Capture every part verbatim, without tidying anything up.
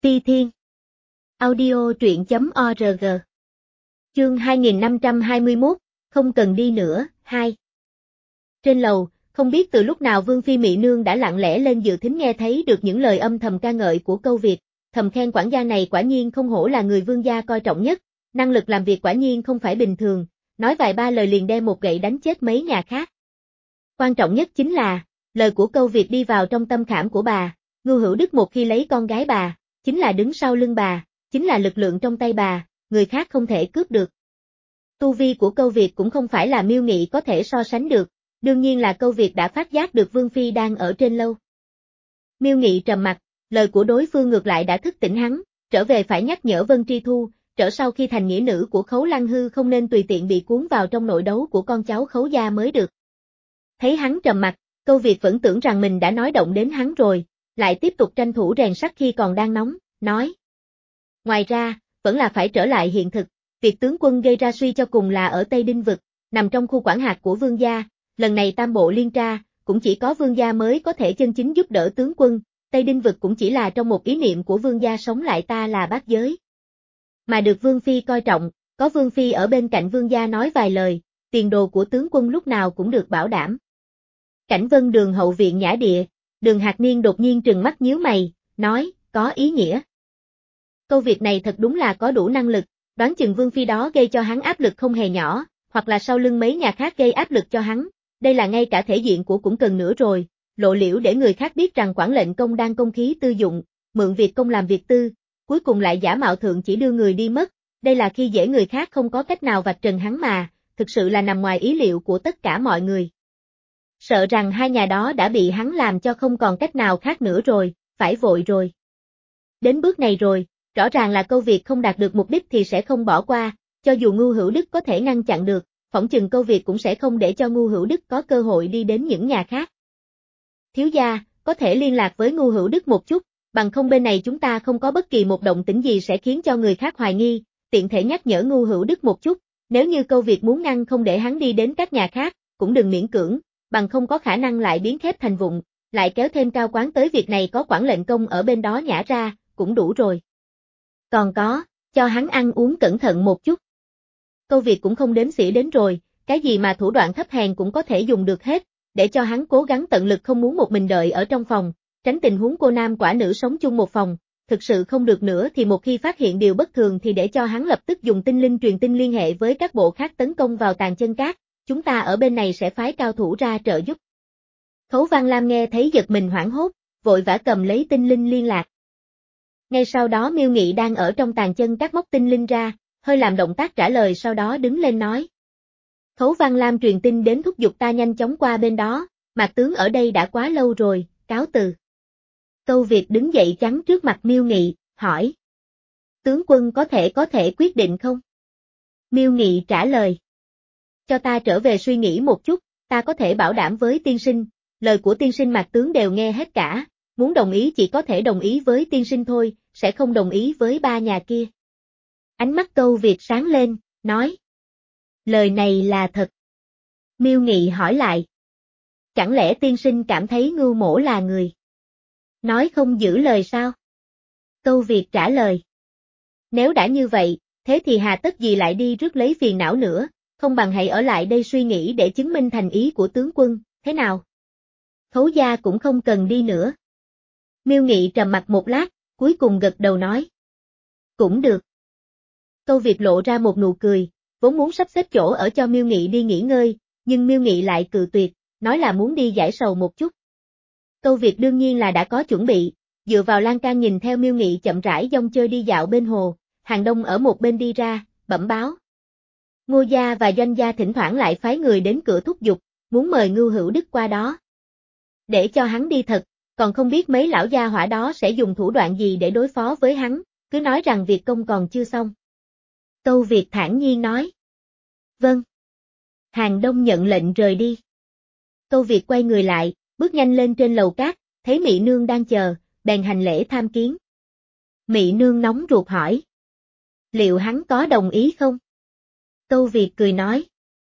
Ti Thiên Audio truyện chấm org Chương hai nghìn năm trăm hai mươi mốt, không cần đi nữa, hai. Trên lầu, không biết từ lúc nào Vương Phi Mị Nương đã lặng lẽ lên dự thính nghe thấy được những lời âm thầm ca ngợi của Câu Việt, thầm khen quản gia này quả nhiên không hổ là người vương gia coi trọng nhất, năng lực làm việc quả nhiên không phải bình thường, nói vài ba lời liền đem một gậy đánh chết mấy nhà khác. Quan trọng nhất chính là, lời của Câu Việt đi vào trong tâm khảm của bà, Ngưu Hữu Đức một khi lấy con gái bà, chính là đứng sau lưng bà, chính là lực lượng trong tay bà, người khác không thể cướp được. Tu vi của Câu Việt cũng không phải là Miêu Nghị có thể so sánh được, đương nhiên là Câu Việt đã phát giác được Vương Phi đang ở trên lâu. Miêu Nghị trầm mặt, lời của đối phương ngược lại đã thức tỉnh hắn, trở về phải nhắc nhở Vân Tri Thu, trở sau khi thành nghĩa nữ của Khấu Lăng Hư không nên tùy tiện bị cuốn vào trong nội đấu của con cháu Khấu gia mới được. Thấy hắn trầm mặt, Câu Việt vẫn tưởng rằng mình đã nói động đến hắn rồi, lại tiếp tục tranh thủ rèn sắt khi còn đang nóng, nói. Ngoài ra, vẫn là phải trở lại hiện thực, việc tướng quân gây ra suy cho cùng là ở Tây Đinh Vực, nằm trong khu quản hạt của vương gia, lần này tam bộ liên tra, cũng chỉ có vương gia mới có thể chân chính giúp đỡ tướng quân, Tây Đinh Vực cũng chỉ là trong một ý niệm của vương gia sống lại ta là bát giới. Mà được vương phi coi trọng, có vương phi ở bên cạnh vương gia nói vài lời, tiền đồ của tướng quân lúc nào cũng được bảo đảm. Cảnh Vân Đường hậu viện nhã địa, Đường Hạc Niên đột nhiên trừng mắt nhíu mày, nói, có ý nghĩa. Câu việc này thật đúng là có đủ năng lực, đoán chừng vương phi đó gây cho hắn áp lực không hề nhỏ, hoặc là sau lưng mấy nhà khác gây áp lực cho hắn, đây là ngay cả thể diện của cũng cần nữa rồi, lộ liễu để người khác biết rằng quản lệnh công đang công khí tư dụng, mượn việc công làm việc tư, cuối cùng lại giả mạo thượng chỉ đưa người đi mất, đây là khi dễ người khác không có cách nào vạch trần hắn mà, thực sự là nằm ngoài ý liệu của tất cả mọi người. Sợ rằng hai nhà đó đã bị hắn làm cho không còn cách nào khác nữa rồi, phải vội rồi. Đến bước này rồi, rõ ràng là Câu Việt không đạt được mục đích thì sẽ không bỏ qua, cho dù Ngưu Hữu Đức có thể ngăn chặn được, phỏng chừng Câu Việt cũng sẽ không để cho Ngưu Hữu Đức có cơ hội đi đến những nhà khác. Thiếu gia, có thể liên lạc với Ngưu Hữu Đức một chút, bằng không bên này chúng ta không có bất kỳ một động tĩnh gì sẽ khiến cho người khác hoài nghi, tiện thể nhắc nhở Ngưu Hữu Đức một chút, nếu như Câu Việt muốn ngăn không để hắn đi đến các nhà khác, cũng đừng miễn cưỡng, bằng không có khả năng lại biến thép thành vụn, lại kéo thêm cao quán tới việc này có quản lệnh công ở bên đó nhả ra, cũng đủ rồi. Còn có, cho hắn ăn uống cẩn thận một chút. Câu Việt cũng không đếm xỉa đến rồi, cái gì mà thủ đoạn thấp hèn cũng có thể dùng được hết, để cho hắn cố gắng tận lực không muốn một mình đợi ở trong phòng, tránh tình huống cô nam quả nữ sống chung một phòng, thực sự không được nữa thì một khi phát hiện điều bất thường thì để cho hắn lập tức dùng tinh linh truyền tin liên hệ với các bộ khác tấn công vào Tàn Chân Cát, chúng ta ở bên này sẽ phái cao thủ ra trợ giúp. Khấu Văn Lam nghe thấy giật mình hoảng hốt, vội vã cầm lấy tinh linh liên lạc. Ngay sau đó Miêu Nghị đang ở trong Tàn Chân Cát móc tinh linh ra, hơi làm động tác trả lời sau đó đứng lên nói. Khấu Văn Lam truyền tin đến thúc giục ta nhanh chóng qua bên đó, Mạc tướng ở đây đã quá lâu rồi, cáo từ. Câu Việt đứng dậy chắn trước mặt Miêu Nghị, hỏi. Tướng quân có thể có thể quyết định không? Miêu Nghị trả lời. Cho ta trở về suy nghĩ một chút, ta có thể bảo đảm với tiên sinh, lời của tiên sinh Mạc tướng đều nghe hết cả, muốn đồng ý chỉ có thể đồng ý với tiên sinh thôi, sẽ không đồng ý với ba nhà kia. Ánh mắt Câu Việt sáng lên, nói. Lời này là thật. Miêu Nghị hỏi lại. Chẳng lẽ tiên sinh cảm thấy Ngưu Mỗ là người nói không giữ lời sao? Câu Việt trả lời. Nếu đã như vậy, thế thì hà tất gì lại đi rước lấy phiền não nữa, không bằng hãy ở lại đây suy nghĩ để chứng minh thành ý của tướng quân, thế nào? Khấu gia cũng không cần đi nữa. Miêu Nghị trầm mặt một lát, cuối cùng gật đầu nói. Cũng được. Câu Việt lộ ra một nụ cười, vốn muốn sắp xếp chỗ ở cho Miêu Nghị đi nghỉ ngơi, nhưng Miêu Nghị lại cự tuyệt, nói là muốn đi giải sầu một chút. Câu Việt đương nhiên là đã có chuẩn bị, dựa vào lan can nhìn theo Miêu Nghị chậm rãi dong chơi đi dạo bên hồ, Hàng Đông ở một bên đi ra, bẩm báo. Ngô gia và Doanh gia thỉnh thoảng lại phái người đến cửa thúc giục, muốn mời Ngưu Hữu Đức qua đó. Để cho hắn đi thật, còn không biết mấy lão gia hỏa đó sẽ dùng thủ đoạn gì để đối phó với hắn, cứ nói rằng việc công còn chưa xong. Câu Việt thản nhiên nói. Vâng. Hàng Đông nhận lệnh rời đi. Câu Việt quay người lại, bước nhanh lên trên lầu cát, thấy Mị Nương đang chờ, bèn hành lễ tham kiến. Mị Nương nóng ruột hỏi. Liệu hắn có đồng ý không? Câu Việt cười nói.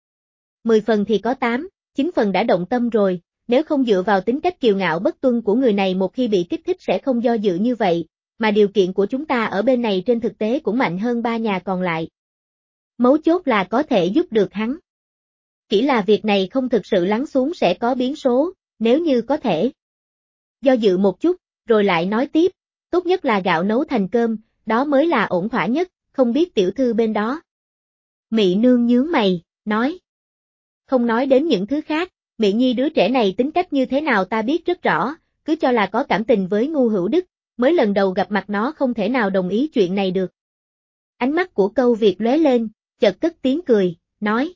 Mười phần thì có tám, chín phần đã động tâm rồi, nếu không dựa vào tính cách kiêu ngạo bất tuân của người này một khi bị kích thích sẽ không do dự như vậy, mà điều kiện của chúng ta ở bên này trên thực tế cũng mạnh hơn ba nhà còn lại. Mấu chốt là có thể giúp được hắn. Chỉ là việc này không thực sự lắng xuống sẽ có biến số, nếu như có thể. Do dự một chút, rồi lại nói tiếp, tốt nhất là gạo nấu thành cơm, đó mới là ổn thỏa nhất, không biết tiểu thư bên đó. Mị nương nhướng mày, nói. Không nói đến những thứ khác, Mị Nhi đứa trẻ này tính cách như thế nào ta biết rất rõ, cứ cho là có cảm tình với Ngu Hữu Đức, mới lần đầu gặp mặt nó không thể nào đồng ý chuyện này được. Ánh mắt của Câu Việt lóe lên, chợt cất tiếng cười, nói.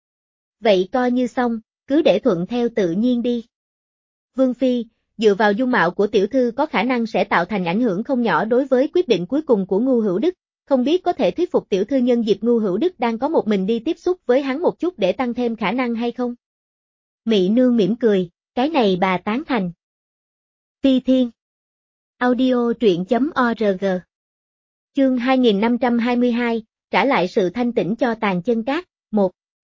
Vậy coi như xong, cứ để thuận theo tự nhiên đi. Vương Phi, dựa vào dung mạo của tiểu thư có khả năng sẽ tạo thành ảnh hưởng không nhỏ đối với quyết định cuối cùng của Ngu Hữu Đức, không biết có thể thuyết phục tiểu thư nhân dịp Ngu Hữu Đức đang có một mình đi tiếp xúc với hắn một chút để tăng thêm khả năng hay không? Mị nương mỉm cười, cái này bà tán thành. Phi Thiên Audio truyện chấm org Chương hai nghìn năm trăm hai mươi hai, trả lại sự thanh tĩnh cho Tàn Chân Cát, một.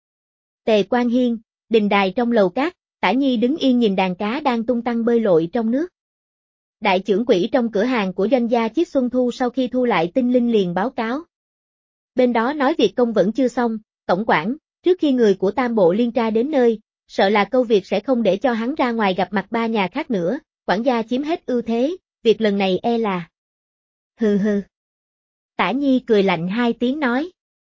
Tề Quan Hiên, đình đài trong lầu cát, Tả Nhi đứng yên nhìn đàn cá đang tung tăng bơi lội trong nước. Đại trưởng quỹ trong cửa hàng của doanh gia Chiết Xuân Thu sau khi thu lại tinh linh liền báo cáo. Bên đó nói việc công vẫn chưa xong, tổng quản, trước khi người của Tam Bộ Liên tra đến nơi, sợ là Câu Việc sẽ không để cho hắn ra ngoài gặp mặt ba nhà khác nữa, quản gia chiếm hết ưu thế, việc lần này e là. Hừ hừ. Tả Nhi cười lạnh hai tiếng nói.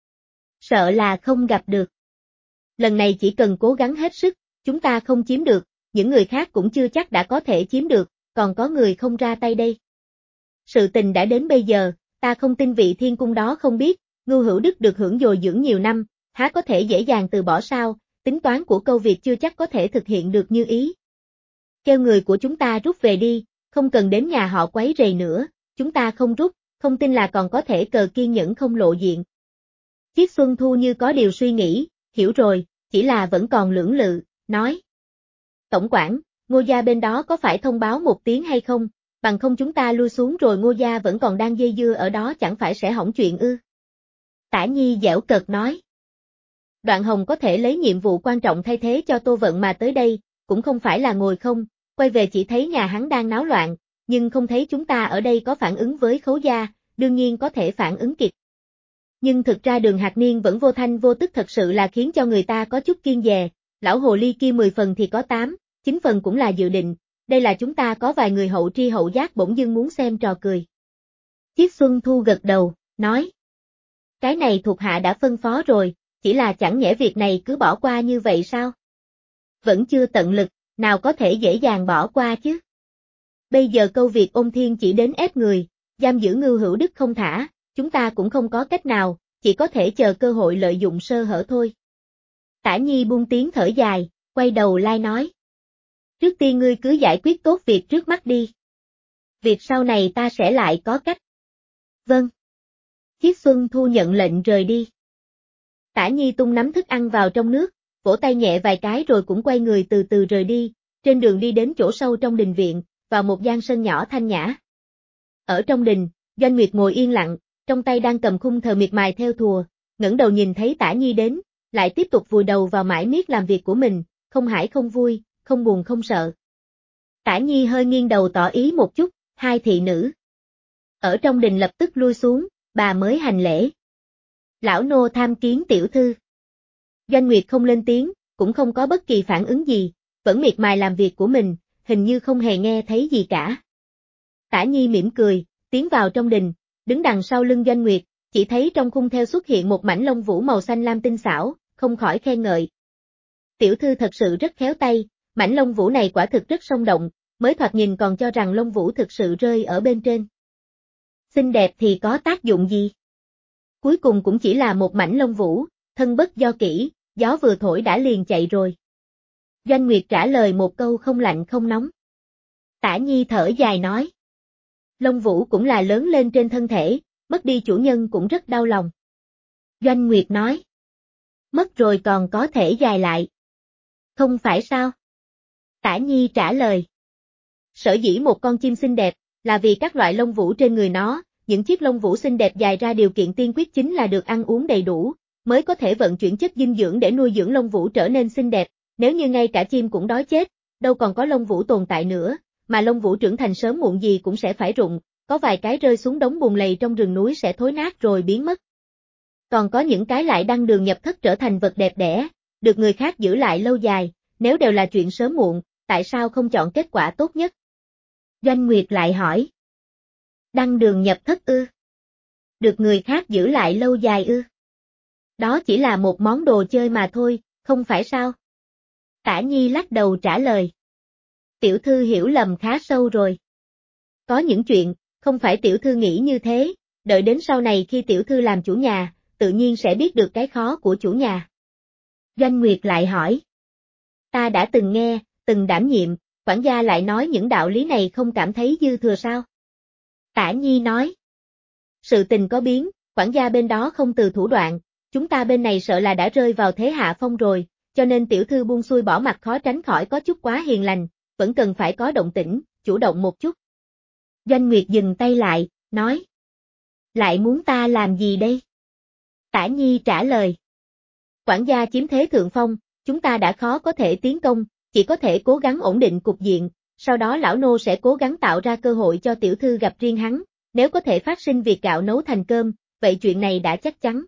Sợ là không gặp được. Lần này chỉ cần cố gắng hết sức, chúng ta không chiếm được, những người khác cũng chưa chắc đã có thể chiếm được, còn có người không ra tay đây. Sự tình đã đến bây giờ, ta không tin vị thiên cung đó không biết, Ngu Hữu Đức được hưởng dồi dưỡng nhiều năm, há có thể dễ dàng từ bỏ sao, tính toán của Câu Việc chưa chắc có thể thực hiện được như ý. Kêu người của chúng ta rút về đi, không cần đến nhà họ quấy rầy nữa, chúng ta không rút, không tin là còn có thể cờ kiên nhẫn không lộ diện. Chiết Xuân Thu như có điều suy nghĩ, hiểu rồi, chỉ là vẫn còn lưỡng lự, nói. Tổng quản, Ngô gia bên đó có phải thông báo một tiếng hay không, bằng không chúng ta lui xuống rồi Ngô gia vẫn còn đang dây dưa ở đó chẳng phải sẽ hỏng chuyện ư. Tả Nhi giễu cợt nói. Đoạn Hồng có thể lấy nhiệm vụ quan trọng thay thế cho Tô Vận mà tới đây, cũng không phải là ngồi không, quay về chỉ thấy nhà hắn đang náo loạn, nhưng không thấy chúng ta ở đây có phản ứng với Khấu gia, đương nhiên có thể phản ứng kịp. Nhưng thực ra Đường Hạc Niên vẫn vô thanh vô tức thật sự là khiến cho người ta có chút kiêng dè, lão hồ ly kia mười phần thì có tám, chín phần cũng là dự định, đây là chúng ta có vài người hậu tri hậu giác bỗng dưng muốn xem trò cười. Chiết Xuân Thu gật đầu, nói. Cái này thuộc hạ đã phân phó rồi, chỉ là chẳng nhẽ việc này cứ bỏ qua như vậy sao? Vẫn chưa tận lực, nào có thể dễ dàng bỏ qua chứ? Bây giờ Câu Việc ôn thiên chỉ đến ép người, giam giữ Ngưu Hữu Đức không thả, chúng ta cũng không có cách nào, chỉ có thể chờ cơ hội lợi dụng sơ hở thôi. Tả Nhi buông tiếng thở dài, quay đầu lai nói. Trước tiên ngươi cứ giải quyết tốt việc trước mắt đi. Việc sau này ta sẽ lại có cách. Vâng. Chiết Xuân Thu nhận lệnh rời đi. Tả Nhi tung nắm thức ăn vào trong nước, vỗ tay nhẹ vài cái rồi cũng quay người từ từ rời đi, trên đường đi đến chỗ sâu trong đình viện, vào một gian sân nhỏ thanh nhã. Ở trong đình, Doanh Nguyệt ngồi yên lặng, trong tay đang cầm khung thờ miệt mài theo thùa, ngẩng đầu nhìn thấy Tả Nhi đến, lại tiếp tục vùi đầu vào mải miết làm việc của mình, không hãi không vui, không buồn không sợ. Tả Nhi hơi nghiêng đầu tỏ ý một chút, hai thị nữ. Ở trong đình lập tức lui xuống, bà mới hành lễ. Lão nô tham kiến tiểu thư. Doanh Nguyệt không lên tiếng, cũng không có bất kỳ phản ứng gì, vẫn miệt mài làm việc của mình, hình như không hề nghe thấy gì cả. Tả Nhi mỉm cười, tiến vào trong đình, đứng đằng sau lưng Doanh Nguyệt, chỉ thấy trong khung theo xuất hiện một mảnh lông vũ màu xanh lam tinh xảo, không khỏi khen ngợi. Tiểu thư thật sự rất khéo tay, mảnh lông vũ này quả thực rất sống động, mới thoạt nhìn còn cho rằng lông vũ thực sự rơi ở bên trên. Xinh đẹp thì có tác dụng gì? Cuối cùng cũng chỉ là một mảnh lông vũ, thân bất do kỹ, gió vừa thổi đã liền chạy rồi. Doanh Nguyệt trả lời một câu không lạnh không nóng. Tả Nhi thở dài nói. Lông vũ cũng là lớn lên trên thân thể, mất đi chủ nhân cũng rất đau lòng. Doanh Nguyệt nói. Mất rồi còn có thể dài lại. Không phải sao? Tả Nhi trả lời. Sở dĩ một con chim xinh đẹp, là vì các loại lông vũ trên người nó, những chiếc lông vũ xinh đẹp dài ra điều kiện tiên quyết chính là được ăn uống đầy đủ, mới có thể vận chuyển chất dinh dưỡng để nuôi dưỡng lông vũ trở nên xinh đẹp, nếu như ngay cả chim cũng đói chết, đâu còn có lông vũ tồn tại nữa, mà lông vũ trưởng thành sớm muộn gì cũng sẽ phải rụng, có vài cái rơi xuống đống bùn lầy trong rừng núi sẽ thối nát rồi biến mất. Còn có những cái lại đăng đường nhập thất trở thành vật đẹp đẽ, được người khác giữ lại lâu dài, nếu đều là chuyện sớm muộn, tại sao không chọn kết quả tốt nhất? Doanh Nguyệt lại hỏi. Đăng đường nhập thất ư? Được người khác giữ lại lâu dài ư? Đó chỉ là một món đồ chơi mà thôi, không phải sao? Tả Nhi lắc đầu trả lời. Tiểu thư hiểu lầm khá sâu rồi. Có những chuyện, không phải tiểu thư nghĩ như thế, đợi đến sau này khi tiểu thư làm chủ nhà, tự nhiên sẽ biết được cái khó của chủ nhà. Doanh Nguyệt lại hỏi. Ta đã từng nghe, từng đảm nhiệm, quản gia lại nói những đạo lý này không cảm thấy dư thừa sao? Tả Nhi nói. Sự tình có biến, quản gia bên đó không từ thủ đoạn, chúng ta bên này sợ là đã rơi vào thế hạ phong rồi, cho nên tiểu thư buông xuôi bỏ mặt khó tránh khỏi có chút quá hiền lành, vẫn cần phải có động tĩnh, chủ động một chút. Doanh Nguyệt dừng tay lại, nói. Lại muốn ta làm gì đây? Tả Nhi trả lời. Quản gia chiếm thế thượng phong, chúng ta đã khó có thể tiến công, chỉ có thể cố gắng ổn định cục diện, sau đó lão nô sẽ cố gắng tạo ra cơ hội cho tiểu thư gặp riêng hắn, nếu có thể phát sinh việc gạo nấu thành cơm, vậy chuyện này đã chắc chắn.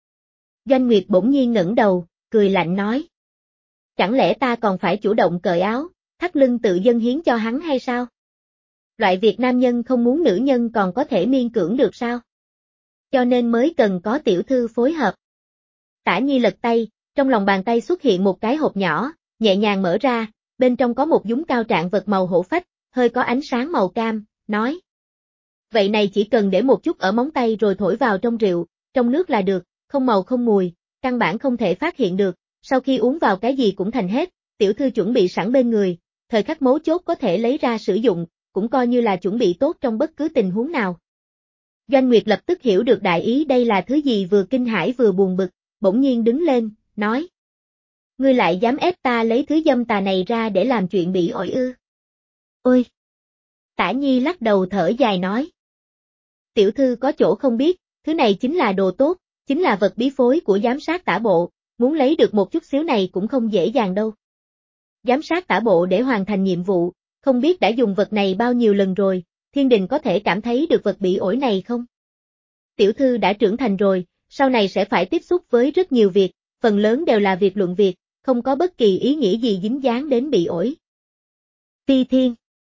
Doanh Nguyệt bỗng nhiên ngẩng đầu, cười lạnh nói. Chẳng lẽ ta còn phải chủ động cởi áo, thắt lưng tự dâng hiến cho hắn hay sao? Loại việc nam nhân không muốn nữ nhân còn có thể miên cưỡng được sao? Cho nên mới cần có tiểu thư phối hợp. Tả Nhi lật tay, trong lòng bàn tay xuất hiện một cái hộp nhỏ, nhẹ nhàng mở ra, bên trong có một dúng cao trạng vật màu hổ phách, hơi có ánh sáng màu cam, nói. Vậy này chỉ cần để một chút ở móng tay rồi thổi vào trong rượu, trong nước là được, không màu không mùi, căn bản không thể phát hiện được, sau khi uống vào cái gì cũng thành hết, tiểu thư chuẩn bị sẵn bên người, thời khắc mấu chốt có thể lấy ra sử dụng, cũng coi như là chuẩn bị tốt trong bất cứ tình huống nào. Doanh Nguyệt lập tức hiểu được đại ý đây là thứ gì vừa kinh hãi vừa buồn bực, bỗng nhiên đứng lên, nói. Ngươi lại dám ép ta lấy thứ dâm tà này ra để làm chuyện bị ổi ư? Ôi! Tả Nhi lắc đầu thở dài nói. Tiểu thư có chỗ không biết, thứ này chính là đồ tốt, chính là vật bí phối của giám sát tả bộ, muốn lấy được một chút xíu này cũng không dễ dàng đâu. Giám sát tả bộ để hoàn thành nhiệm vụ, không biết đã dùng vật này bao nhiêu lần rồi, thiên đình có thể cảm thấy được vật bị ổi này không? Tiểu thư đã trưởng thành rồi, sau này sẽ phải tiếp xúc với rất nhiều việc, phần lớn đều là việc luận việc, không có bất kỳ ý nghĩa gì dính dáng đến bị ổi. Ti Thiên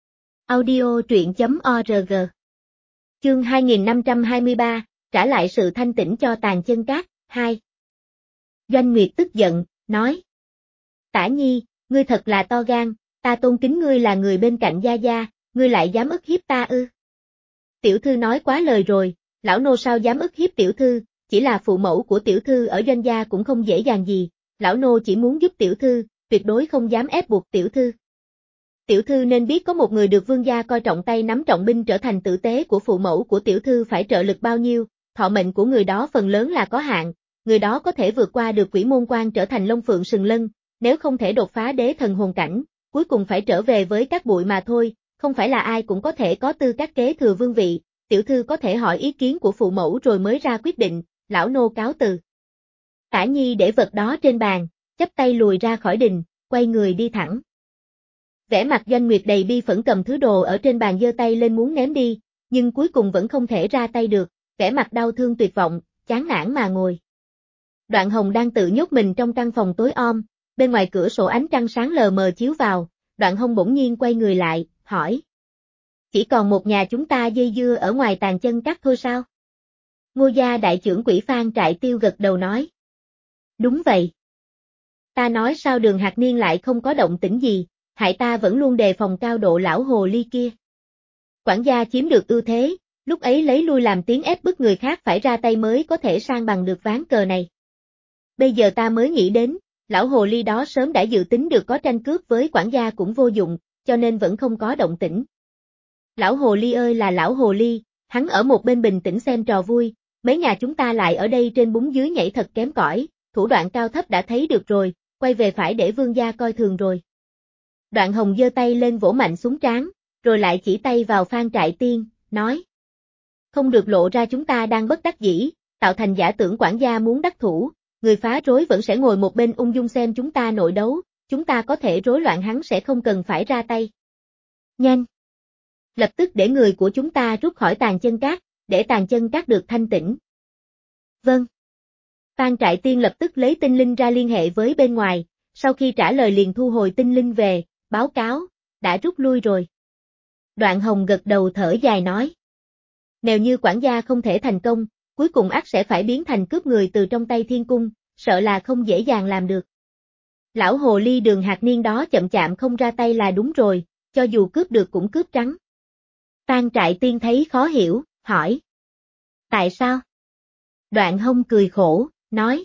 Audio truyện.org Chương hai nghìn năm trăm hai mươi ba, trả lại sự thanh tĩnh cho Tàn Chân Cát, hai. Doanh Nguyệt tức giận, nói. Tả Nhi, ngươi thật là to gan, ta tôn kính ngươi là người bên cạnh gia gia, ngươi lại dám ức hiếp ta ư? Tiểu thư nói quá lời rồi, lão nô sao dám ức hiếp tiểu thư, chỉ là phụ mẫu của tiểu thư ở doanh gia cũng không dễ dàng gì, lão nô chỉ muốn giúp tiểu thư, tuyệt đối không dám ép buộc tiểu thư. Tiểu thư nên biết có một người được vương gia coi trọng tay nắm trọng binh trở thành tử tế của phụ mẫu của tiểu thư phải trợ lực bao nhiêu, thọ mệnh của người đó phần lớn là có hạn, người đó có thể vượt qua được quỷ môn quan trở thành Long Phượng Sừng Lân, nếu không thể đột phá đế thần hồn cảnh, cuối cùng phải trở về với các bụi mà thôi, không phải là ai cũng có thể có tư cách kế thừa vương vị, tiểu thư có thể hỏi ý kiến của phụ mẫu rồi mới ra quyết định, lão nô cáo từ. Tả Nhi để vật đó trên bàn, chắp tay lùi ra khỏi đình, quay người đi thẳng. Vẻ mặt Doanh Nguyệt đầy bi phẫn cầm thứ đồ ở trên bàn giơ tay lên muốn ném đi, nhưng cuối cùng vẫn không thể ra tay được, vẻ mặt đau thương tuyệt vọng, chán nản mà ngồi. Đoạn Hồng đang tự nhốt mình trong căn phòng tối om, bên ngoài cửa sổ ánh trăng sáng lờ mờ chiếu vào, Đoạn Hồng bỗng nhiên quay người lại, hỏi. Chỉ còn một nhà chúng ta dây dưa ở ngoài Tàn Chân Cát thôi sao? Ngô gia đại trưởng quỹ Phan Trại Tiêu gật đầu nói. Đúng vậy. Ta nói sao Đường Hạc Niên lại không có động tĩnh gì, hại ta vẫn luôn đề phòng cao độ lão hồ ly kia. Quản gia chiếm được ưu thế, lúc ấy lấy lui làm tiếng ép bức người khác phải ra tay mới có thể sang bằng được ván cờ này. Bây giờ ta mới nghĩ đến, lão hồ ly đó sớm đã dự tính được có tranh cướp với quản gia cũng vô dụng, cho nên vẫn không có động tĩnh. Lão hồ ly ơi là lão hồ ly, hắn ở một bên bình tĩnh xem trò vui, mấy nhà chúng ta lại ở đây trên bún dưới nhảy thật kém cỏi, thủ đoạn cao thấp đã thấy được rồi, quay về phải để vương gia coi thường rồi. Đoạn Hồng giơ tay lên vỗ mạnh xuống trán, rồi lại chỉ tay vào Phan Trại Tiên, nói. Không được lộ ra chúng ta đang bất đắc dĩ, tạo thành giả tưởng quản gia muốn đắc thủ, người phá rối vẫn sẽ ngồi một bên ung dung xem chúng ta nội đấu, chúng ta có thể rối loạn hắn sẽ không cần phải ra tay. Nhanh! Lập tức để người của chúng ta rút khỏi Tàn Chân Các, để Tàn Chân Các được thanh tĩnh. Vâng. Phan Trại Tiên lập tức lấy tinh linh ra liên hệ với bên ngoài, sau khi trả lời liền thu hồi tinh linh về, báo cáo, đã rút lui rồi. Đoạn Hồng gật đầu thở dài nói. Nếu như quản gia không thể thành công, cuối cùng ắt sẽ phải biến thành cướp người từ trong tay thiên cung, sợ là không dễ dàng làm được. Lão hồ ly Đường Hạc Niên đó chậm chạm không ra tay là đúng rồi, cho dù cướp được cũng cướp trắng. Phan Trại Tiên thấy khó hiểu, hỏi. Tại sao? Đoạn Hồng cười khổ, nói.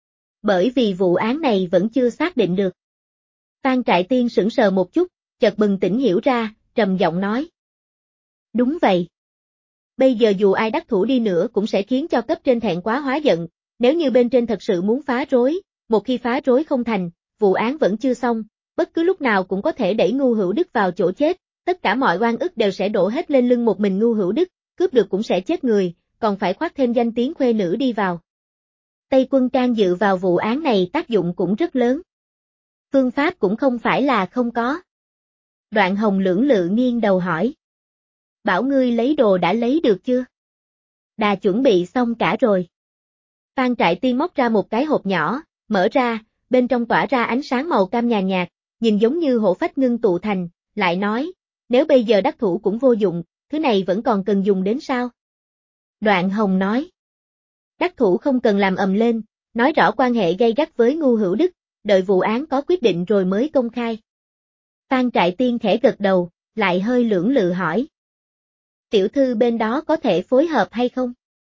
Bởi vì vụ án này vẫn chưa xác định được. Phan Trại Tiên sững sờ một chút, chợt bừng tỉnh hiểu ra, trầm giọng nói. Đúng vậy. Bây giờ dù ai đắc thủ đi nữa cũng sẽ khiến cho cấp trên thẹn quá hóa giận, nếu như bên trên thật sự muốn phá rối, một khi phá rối không thành, vụ án vẫn chưa xong, bất cứ lúc nào cũng có thể đẩy Ngưu Hữu Đức vào chỗ chết, tất cả mọi oan ức đều sẽ đổ hết lên lưng một mình Ngưu Hữu Đức, cướp được cũng sẽ chết người, còn phải khoác thêm danh tiếng khuê nữ đi vào. Tây quân can dự vào vụ án này tác dụng cũng rất lớn. Phương pháp cũng không phải là không có. Đoạn Hồng lưỡng lự nghiêng đầu hỏi. Bảo ngươi lấy đồ đã lấy được chưa? Đã chuẩn bị xong cả rồi. Phan Trại Tiên móc ra một cái hộp nhỏ, mở ra, bên trong tỏa ra ánh sáng màu cam nhàn nhạt, nhìn giống như hổ phách ngưng tụ thành, lại nói, nếu bây giờ đắc thủ cũng vô dụng, thứ này vẫn còn cần dùng đến sao? Đoạn Hồng nói. Đắc thủ không cần làm ầm lên, nói rõ quan hệ gay gắt với Ngưu Hữu Đức, đợi vụ án có quyết định rồi mới công khai. Phan Trại Tiên khẽ gật đầu, lại hơi lưỡng lự hỏi. Tiểu thư bên đó có thể phối hợp hay không?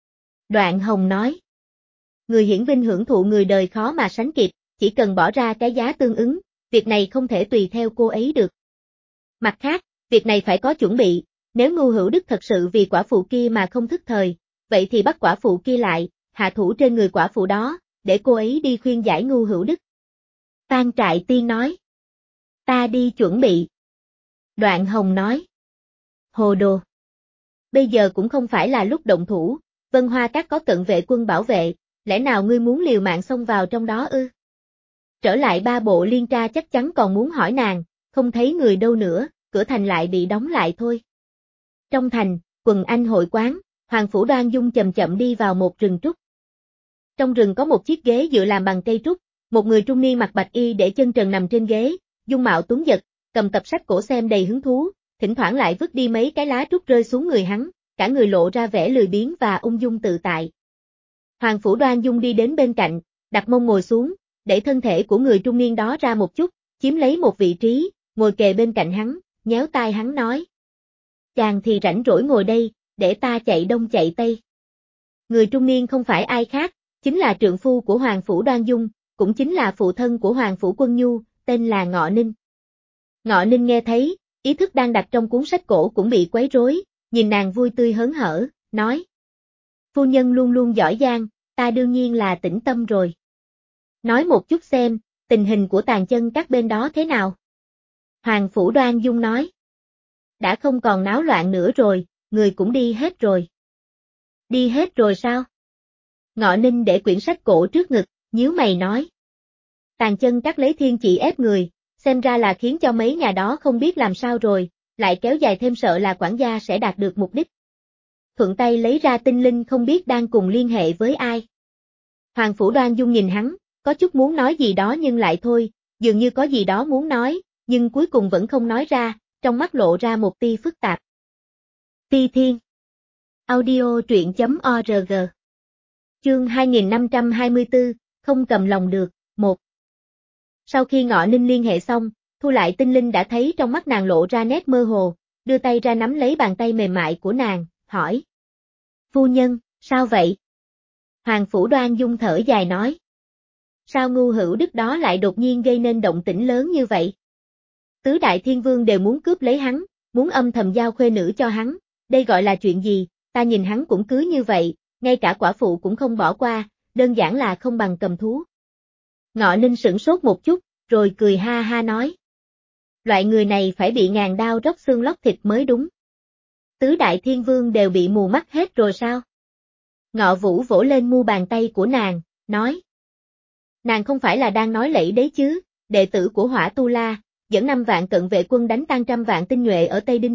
Đoạn Hồng nói. Người hiển vinh hưởng thụ người đời khó mà sánh kịp, chỉ cần bỏ ra cái giá tương ứng, việc này không thể tùy theo cô ấy được. Mặt khác, việc này phải có chuẩn bị, nếu Ngưu Hữu Đức thật sự vì quả phụ kia mà không thức thời, vậy thì bắt quả phụ kia lại, hạ thủ trên người quả phụ đó, để cô ấy đi khuyên giải Ngưu Hữu Đức. Phan Trại Tiên nói. Ta đi chuẩn bị. Đoạn Hồng nói. Hồ đồ. Bây giờ cũng không phải là lúc động thủ, Vân Hoa Các có cận vệ quân bảo vệ, lẽ nào ngươi muốn liều mạng xông vào trong đó ư? Trở lại ba bộ liên tra chắc chắn còn muốn hỏi nàng, không thấy người đâu nữa, cửa thành lại bị đóng lại thôi. Trong thành, quần anh hội quán, Hoàng Phủ Đoan Dung chậm chậm đi vào một rừng trúc. Trong rừng có một chiếc ghế dựa làm bằng cây trúc, một người trung niên mặc bạch y để chân trần nằm trên ghế, dung mạo tuấn giật, cầm tập sách cổ xem đầy hứng thú, thỉnh thoảng lại vứt đi mấy cái lá trúc rơi xuống người hắn, cả người lộ ra vẻ lười biếng và ung dung tự tại. Hoàng Phủ Đoan Dung đi đến bên cạnh, đặt mông ngồi xuống, đẩy thân thể của người trung niên đó ra một chút, chiếm lấy một vị trí, ngồi kề bên cạnh hắn, nhéo tai hắn nói. Chàng thì rảnh rỗi ngồi đây, để ta chạy đông chạy tây. Người trung niên không phải ai khác, chính là trượng phu của Hoàng Phủ Đoan Dung, cũng chính là phụ thân của Hoàng Phủ Quân Nhu, tên là Ngọ Ninh. Ngọ Ninh nghe thấy, ý thức đang đặt trong cuốn sách cổ cũng bị quấy rối, nhìn nàng vui tươi hớn hở, nói. Phu nhân luôn luôn giỏi giang, ta đương nhiên là tĩnh tâm rồi. Nói một chút xem, tình hình của Tàn Chân Các bên đó thế nào? Hoàng Phủ Đoan Dung nói. Đã không còn náo loạn nữa rồi, người cũng đi hết rồi. Đi hết rồi sao? Ngọ Ninh để quyển sách cổ trước ngực, nhíu mày nói. Tàn Chân Các lấy thiên chỉ ép người, xem ra là khiến cho mấy nhà đó không biết làm sao rồi, lại kéo dài thêm sợ là quản gia sẽ đạt được mục đích. Thuận tay lấy ra tinh linh không biết đang cùng liên hệ với ai. Hoàng Phủ Đoan Dung nhìn hắn, có chút muốn nói gì đó nhưng lại thôi, dường như có gì đó muốn nói, nhưng cuối cùng vẫn không nói ra, trong mắt lộ ra một tia phức tạp. Ti Thiên. Audio truyện chấm org. Chương hai nghìn năm trăm hai mươi tư, không cầm lòng được, một. Sau khi Ngọ Ninh liên hệ xong, thu lại tinh linh đã thấy trong mắt nàng lộ ra nét mơ hồ, đưa tay ra nắm lấy bàn tay mềm mại của nàng, hỏi. Phu nhân, sao vậy? Hoàng Phủ Đoan Dung thở dài nói. Sao Ngưu Hữu Đức đó lại đột nhiên gây nên động tĩnh lớn như vậy? Tứ đại thiên vương đều muốn cướp lấy hắn, muốn âm thầm giao khuê nữ cho hắn, đây gọi là chuyện gì, ta nhìn hắn cũng cứ như vậy, ngay cả quả phụ cũng không bỏ qua, đơn giản là không bằng cầm thú. Ngọ Ninh sửng sốt một chút, rồi cười ha ha nói. Loại người này phải bị ngàn đao róc xương lóc thịt mới đúng. Tứ đại thiên vương đều bị mù mắt hết rồi sao? Ngọ Vũ vỗ lên mu bàn tay của nàng, nói. Nàng không phải là đang nói lẫy đấy chứ, đệ tử của Hỏa Tu La, dẫn năm vạn cận vệ quân đánh tan trăm vạn tinh nhuệ ở Tây Đinh Vực,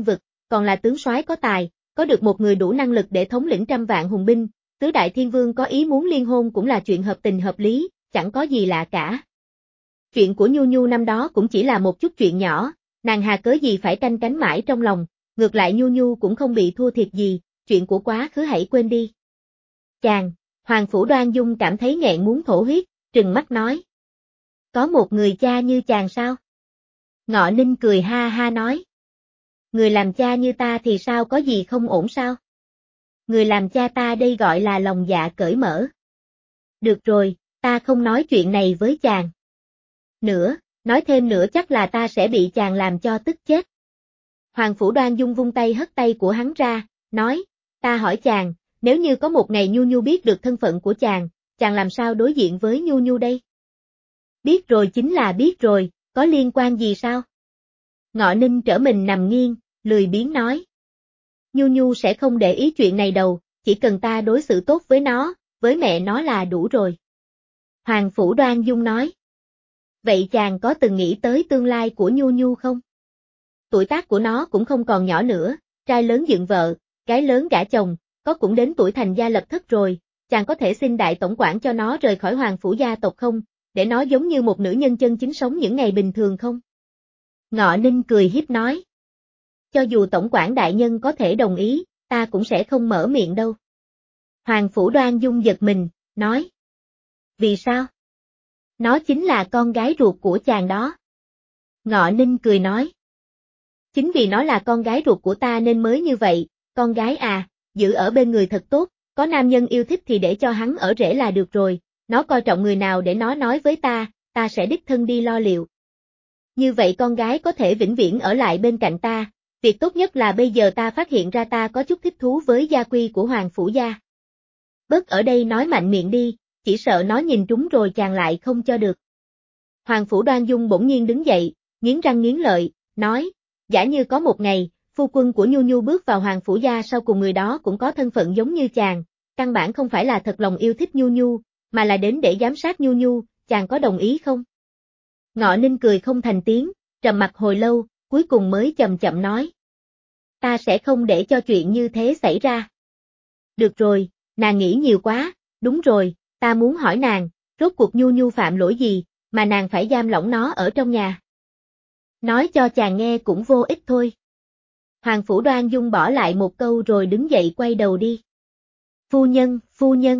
còn là tướng soái có tài, có được một người đủ năng lực để thống lĩnh trăm vạn hùng binh, tứ đại thiên vương có ý muốn liên hôn cũng là chuyện hợp tình hợp lý, chẳng có gì lạ cả. Chuyện của Nhu Nhu năm đó cũng chỉ là một chút chuyện nhỏ, nàng hà cớ gì phải canh cánh mãi trong lòng, ngược lại Nhu Nhu cũng không bị thua thiệt gì, chuyện của quá khứ hãy quên đi. Chàng, Hoàng Phủ Đoan Dung cảm thấy nghẹn muốn thổ huyết, trừng mắt nói. Có một người cha như chàng sao? Ngọ Ninh cười ha ha nói. Người làm cha như ta thì sao có gì không ổn sao? Người làm cha ta đây gọi là lòng dạ cởi mở. Được rồi, ta không nói chuyện này với chàng. Nữa, nói thêm nữa chắc là ta sẽ bị chàng làm cho tức chết. Hoàng Phủ Đoan Dung vung tay hất tay của hắn ra, nói, ta hỏi chàng, nếu như có một ngày Nhu Nhu biết được thân phận của chàng, chàng làm sao đối diện với Nhu Nhu đây? Biết rồi chính là biết rồi, có liên quan gì sao? Ngọ Ninh trở mình nằm nghiêng, lười biếng nói. Nhu Nhu sẽ không để ý chuyện này đâu, chỉ cần ta đối xử tốt với nó, với mẹ nó là đủ rồi. Hoàng Phủ Đoan Dung nói. Vậy chàng có từng nghĩ tới tương lai của Nhu Nhu không? Tuổi tác của nó cũng không còn nhỏ nữa, trai lớn dựng vợ, gái lớn gả chồng, có cũng đến tuổi thành gia lập thất rồi, chàng có thể xin đại tổng quản cho nó rời khỏi Hoàng Phủ gia tộc không, để nó giống như một nữ nhân chân chính sống những ngày bình thường không? Ngọ Ninh cười hiếp nói. Cho dù tổng quản đại nhân có thể đồng ý, ta cũng sẽ không mở miệng đâu. Hoàng Phủ Đoan Dung giật mình, nói. Vì sao? Nó chính là con gái ruột của chàng đó. Ngọ Ninh cười nói. Chính vì nó là con gái ruột của ta nên mới như vậy, con gái à, giữ ở bên người thật tốt, có nam nhân yêu thích thì để cho hắn ở rể là được rồi, nó coi trọng người nào để nó nói với ta, ta sẽ đích thân đi lo liệu. Như vậy con gái có thể vĩnh viễn ở lại bên cạnh ta, việc tốt nhất là bây giờ ta phát hiện ra ta có chút thích thú với gia quy của Hoàng Phủ gia. Bớt ở đây nói mạnh miệng đi, chỉ sợ nó nhìn trúng rồi chàng lại không cho được. Hoàng Phủ Đoan Dung bỗng nhiên đứng dậy, nghiến răng nghiến lợi, nói, giả như có một ngày, phu quân của Nhu Nhu bước vào Hoàng Phủ gia sau cùng người đó cũng có thân phận giống như chàng, căn bản không phải là thật lòng yêu thích Nhu Nhu, mà là đến để giám sát Nhu Nhu, chàng có đồng ý không? Ngọ Ninh cười không thành tiếng, trầm mặt hồi lâu, cuối cùng mới chậm chậm nói. Ta sẽ không để cho chuyện như thế xảy ra. Được rồi, nàng nghĩ nhiều quá, đúng rồi, ta muốn hỏi nàng, rốt cuộc Nhu Nhu phạm lỗi gì, mà nàng phải giam lỏng nó ở trong nhà. Nói cho chàng nghe cũng vô ích thôi. Hoàng Phủ Đoan Dung bỏ lại một câu rồi đứng dậy quay đầu đi. Phu nhân, phu nhân.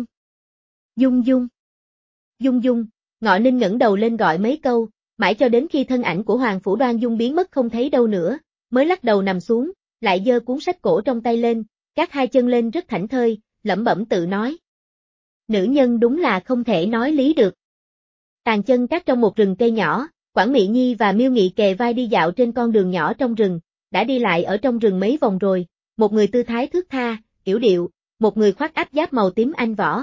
Dung Dung. Dung Dung, Ngọ Ninh ngẩng đầu lên gọi mấy câu, mãi cho đến khi thân ảnh của Hoàng Phủ Đoan Dung biến mất không thấy đâu nữa, mới lắc đầu nằm xuống, lại giơ cuốn sách cổ trong tay lên, gác hai chân lên rất thảnh thơi, lẩm bẩm tự nói. Nữ nhân đúng là không thể nói lý được. Tàn chân cắt trong một rừng cây nhỏ, Quản Mị Nhi và Miêu Nghị kề vai đi dạo trên con đường nhỏ trong rừng, đã đi lại ở trong rừng mấy vòng rồi, một người tư thái thướt tha, yểu điệu, một người khoác áp giáp màu tím anh võ.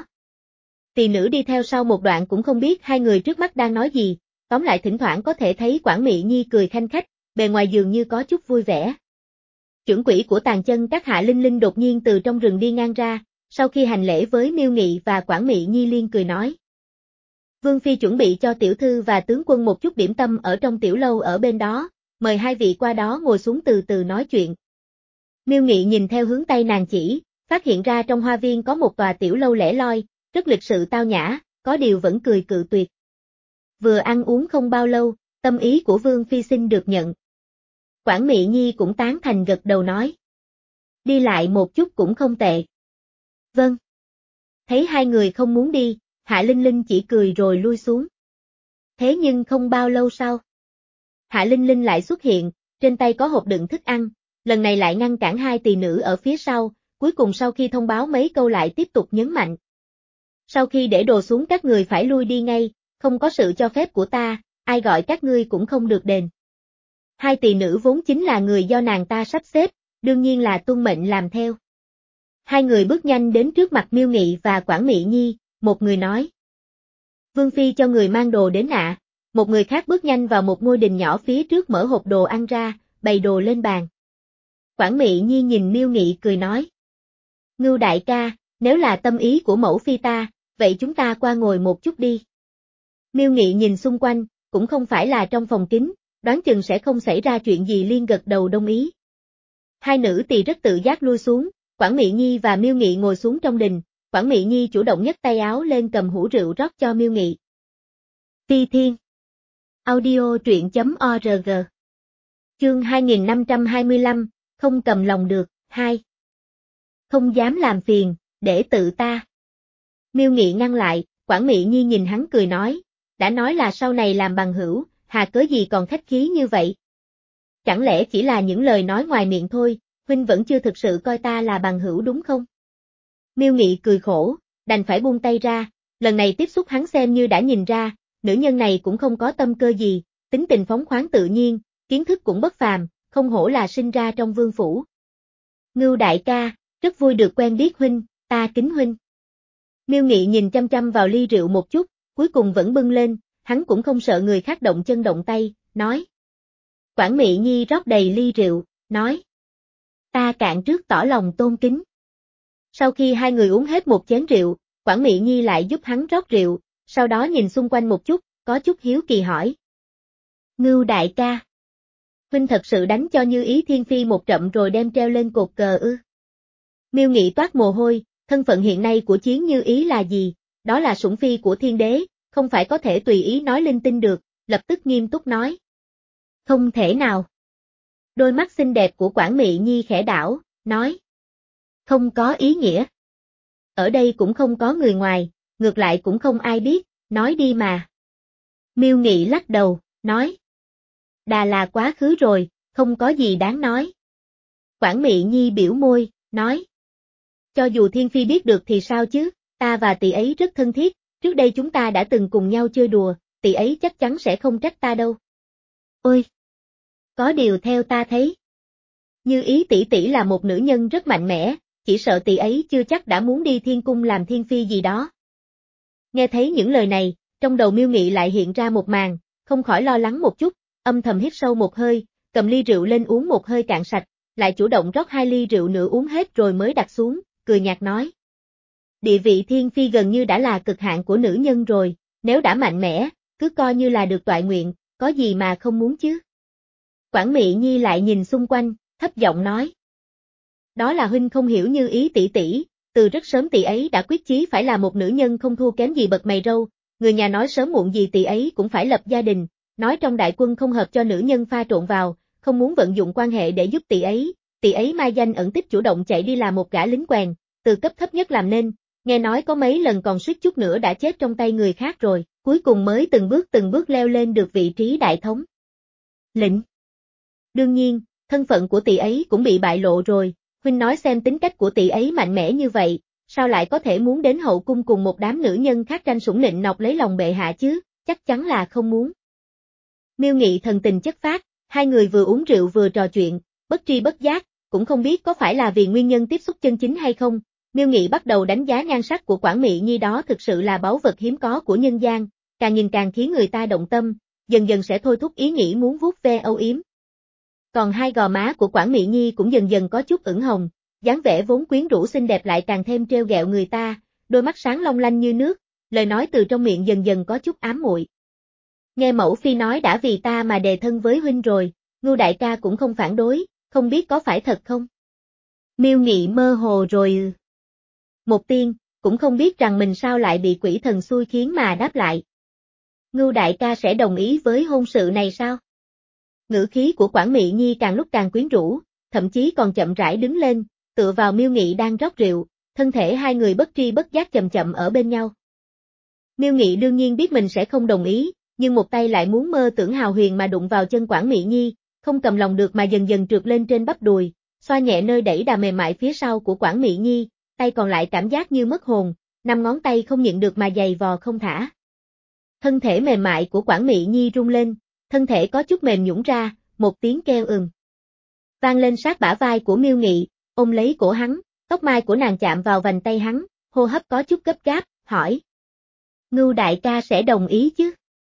Tỳ nữ đi theo sau một đoạn cũng không biết hai người trước mắt đang nói gì, tóm lại thỉnh thoảng có thể thấy Quản Mị Nhi cười khanh khách, bề ngoài dường như có chút vui vẻ. Chưởng quỷ của Tàn chân các Hạ Linh Linh đột nhiên từ trong rừng đi ngang ra, sau khi hành lễ với Miêu Nghị và Quản Mị Nhi liên cười nói. Vương Phi chuẩn bị cho tiểu thư và tướng quân một chút điểm tâm ở trong tiểu lâu ở bên đó, mời hai vị qua đó ngồi xuống từ từ nói chuyện. Miêu Nghị nhìn theo hướng tay nàng chỉ, phát hiện ra trong hoa viên có một tòa tiểu lâu lẻ loi, rất lịch sự tao nhã, có điều vẫn cười cự tuyệt. Vừa ăn uống không bao lâu, tâm ý của Vương Phi xin được nhận. Quản Mị Nhi cũng tán thành gật đầu nói. Đi lại một chút cũng không tệ. Vâng. Thấy hai người không muốn đi, Hạ Linh Linh chỉ cười rồi lui xuống. Thế nhưng không bao lâu sau. Hạ Linh Linh lại xuất hiện, trên tay có hộp đựng thức ăn, lần này lại ngăn cản hai tỳ nữ ở phía sau, cuối cùng sau khi thông báo mấy câu lại tiếp tục nhấn mạnh. Sau khi để đồ xuống các người phải lui đi ngay, không có sự cho phép của ta, ai gọi các ngươi cũng không được đền. Hai tỳ nữ vốn chính là người do nàng ta sắp xếp, đương nhiên là tuân mệnh làm theo. Hai người bước nhanh đến trước mặt Miêu Nghị và Quản Mị Nhi, một người nói. Vương Phi cho người mang đồ đến ạ, một người khác bước nhanh vào một ngôi đình nhỏ phía trước mở hộp đồ ăn ra, bày đồ lên bàn. Quản Mị Nhi nhìn Miêu Nghị cười nói. Ngưu đại ca, nếu là tâm ý của mẫu phi ta, vậy chúng ta qua ngồi một chút đi. Miêu Nghị nhìn xung quanh, cũng không phải là trong phòng kính, đoán chừng sẽ không xảy ra chuyện gì, liên gật đầu đồng ý. Hai nữ tỳ rất tự giác lui xuống, Quản Mị Nhi và Miêu Nghị ngồi xuống trong đình, Quản Mị Nhi chủ động nhấc tay áo lên cầm hũ rượu rót cho Miêu Nghị. Phi Thiên Audio truyện chấm org Chương hai nghìn năm trăm hai mươi lăm, không cầm lòng được, hai. Không dám làm phiền, để tự ta. Miêu Nghị ngăn lại, Quản Mị Nhi nhìn hắn cười nói, đã nói là sau này làm bằng hữu, hà cớ gì còn khách khí như vậy? Chẳng lẽ chỉ là những lời nói ngoài miệng thôi, huynh vẫn chưa thực sự coi ta là bằng hữu đúng không? Miêu Nghị cười khổ, đành phải buông tay ra, lần này tiếp xúc hắn xem như đã nhìn ra, nữ nhân này cũng không có tâm cơ gì, tính tình phóng khoáng tự nhiên, kiến thức cũng bất phàm, không hổ là sinh ra trong vương phủ. Ngưu đại ca, rất vui được quen biết huynh, ta kính huynh. Miêu Nghị nhìn chăm chăm vào ly rượu một chút, cuối cùng vẫn bưng lên, hắn cũng không sợ người khác động chân động tay, nói. Quản Mị Nhi rót đầy ly rượu, nói. Ta cạn trước tỏ lòng tôn kính. Sau khi hai người uống hết một chén rượu, Quản Mị Nhi lại giúp hắn rót rượu, sau đó nhìn xung quanh một chút, có chút hiếu kỳ hỏi. Ngưu đại ca. Huynh thật sự đánh cho Như Ý Thiên Phi một trận rồi đem treo lên cột cờ ư? Miêu Nghị toát mồ hôi, thân phận hiện nay của Chiến Như Ý là gì? Đó là sủng phi của thiên đế, không phải có thể tùy ý nói linh tinh được, lập tức nghiêm túc nói. Không thể nào. Đôi mắt xinh đẹp của Quản Mị Nhi khẽ đảo, nói. Không có ý nghĩa. Ở đây cũng không có người ngoài, ngược lại cũng không ai biết, nói đi mà. Miêu Nghị lắc đầu, nói. Đà là quá khứ rồi, không có gì đáng nói. Quản Mị Nhi biểu môi, nói. Cho dù Thiên Phi biết được thì sao chứ, ta và tỷ ấy rất thân thiết, trước đây chúng ta đã từng cùng nhau chơi đùa, tỷ ấy chắc chắn sẽ không trách ta đâu. Ôi! Có điều theo ta thấy. Như Ý tỷ tỷ là một nữ nhân rất mạnh mẽ, chỉ sợ tỷ ấy chưa chắc đã muốn đi thiên cung làm thiên phi gì đó. Nghe thấy những lời này, trong đầu Miêu Nghị lại hiện ra một màn, không khỏi lo lắng một chút, âm thầm hít sâu một hơi, cầm ly rượu lên uống một hơi cạn sạch, lại chủ động rót hai ly rượu nữa uống hết rồi mới đặt xuống, cười nhạt nói. Địa vị thiên phi gần như đã là cực hạn của nữ nhân rồi, nếu đã mạnh mẽ, cứ coi như là được toại nguyện, có gì mà không muốn chứ. Quản Mị Nhi lại nhìn xung quanh, thấp giọng nói. Đó là huynh không hiểu Như Ý tỷ tỷ, từ rất sớm tỷ ấy đã quyết chí phải là một nữ nhân không thua kém gì bậc mày râu, người nhà nói sớm muộn gì tỷ ấy cũng phải lập gia đình, nói trong đại quân không hợp cho nữ nhân pha trộn vào, không muốn vận dụng quan hệ để giúp tỷ ấy, tỷ ấy mai danh ẩn tích chủ động chạy đi làm một gã lính quèn, từ cấp thấp nhất làm nên, nghe nói có mấy lần còn suýt chút nữa đã chết trong tay người khác rồi, cuối cùng mới từng bước từng bước leo lên được vị trí đại thống lĩnh. Đương nhiên, thân phận của tỷ ấy cũng bị bại lộ rồi, huynh nói xem tính cách của tỷ ấy mạnh mẽ như vậy, sao lại có thể muốn đến hậu cung cùng một đám nữ nhân khác tranh sủng nịnh nọt lấy lòng bệ hạ chứ, chắc chắn là không muốn. Miêu Nghị thần tình chất phác, hai người vừa uống rượu vừa trò chuyện, bất tri bất giác, cũng không biết có phải là vì nguyên nhân tiếp xúc chân chính hay không, Miêu Nghị bắt đầu đánh giá nhan sắc của Quản Mị Nhi đó thực sự là báu vật hiếm có của nhân gian, càng nhìn càng khiến người ta động tâm, dần dần sẽ thôi thúc ý nghĩ muốn vuốt ve âu yếm. Còn hai gò má của Quản Mị Nhi cũng dần dần có chút ửng hồng, dáng vẻ vốn quyến rũ xinh đẹp lại càng thêm trêu ghẹo người ta, đôi mắt sáng long lanh như nước, lời nói từ trong miệng dần dần có chút ám muội. Nghe mẫu phi nói đã vì ta mà đề thân với huynh rồi, Ngưu đại ca cũng không phản đối, không biết có phải thật không? Miêu Nghị mơ hồ rồi. Một tiên, cũng không biết rằng mình sao lại bị quỷ thần xui khiến mà đáp lại. Ngưu đại ca sẽ đồng ý với hôn sự này sao? Ngữ khí của Quản Mị Nhi càng lúc càng quyến rũ, thậm chí còn chậm rãi đứng lên, tựa vào Miêu Nghị đang rót rượu, thân thể hai người bất tri bất giác chậm chậm ở bên nhau. Miêu Nghị đương nhiên biết mình sẽ không đồng ý, nhưng một tay lại muốn mơ tưởng hào huyền mà đụng vào chân Quản Mị Nhi, không cầm lòng được mà dần dần trượt lên trên bắp đùi, xoa nhẹ nơi đẩy đà mềm mại phía sau của Quản Mị Nhi, tay còn lại cảm giác như mất hồn, năm ngón tay không nhịn được mà giày vò không thả. Thân thể mềm mại của Quản Mị Nhi rung lên, thân thể có chút mềm nhũn ra, một tiếng kêu ừm. Vang lên sát bả vai của Miêu Nghị, ôm lấy cổ hắn, tóc mai của nàng chạm vào vành tay hắn, hô hấp có chút gấp gáp, hỏi. Ngưu đại ca sẽ đồng ý chứ?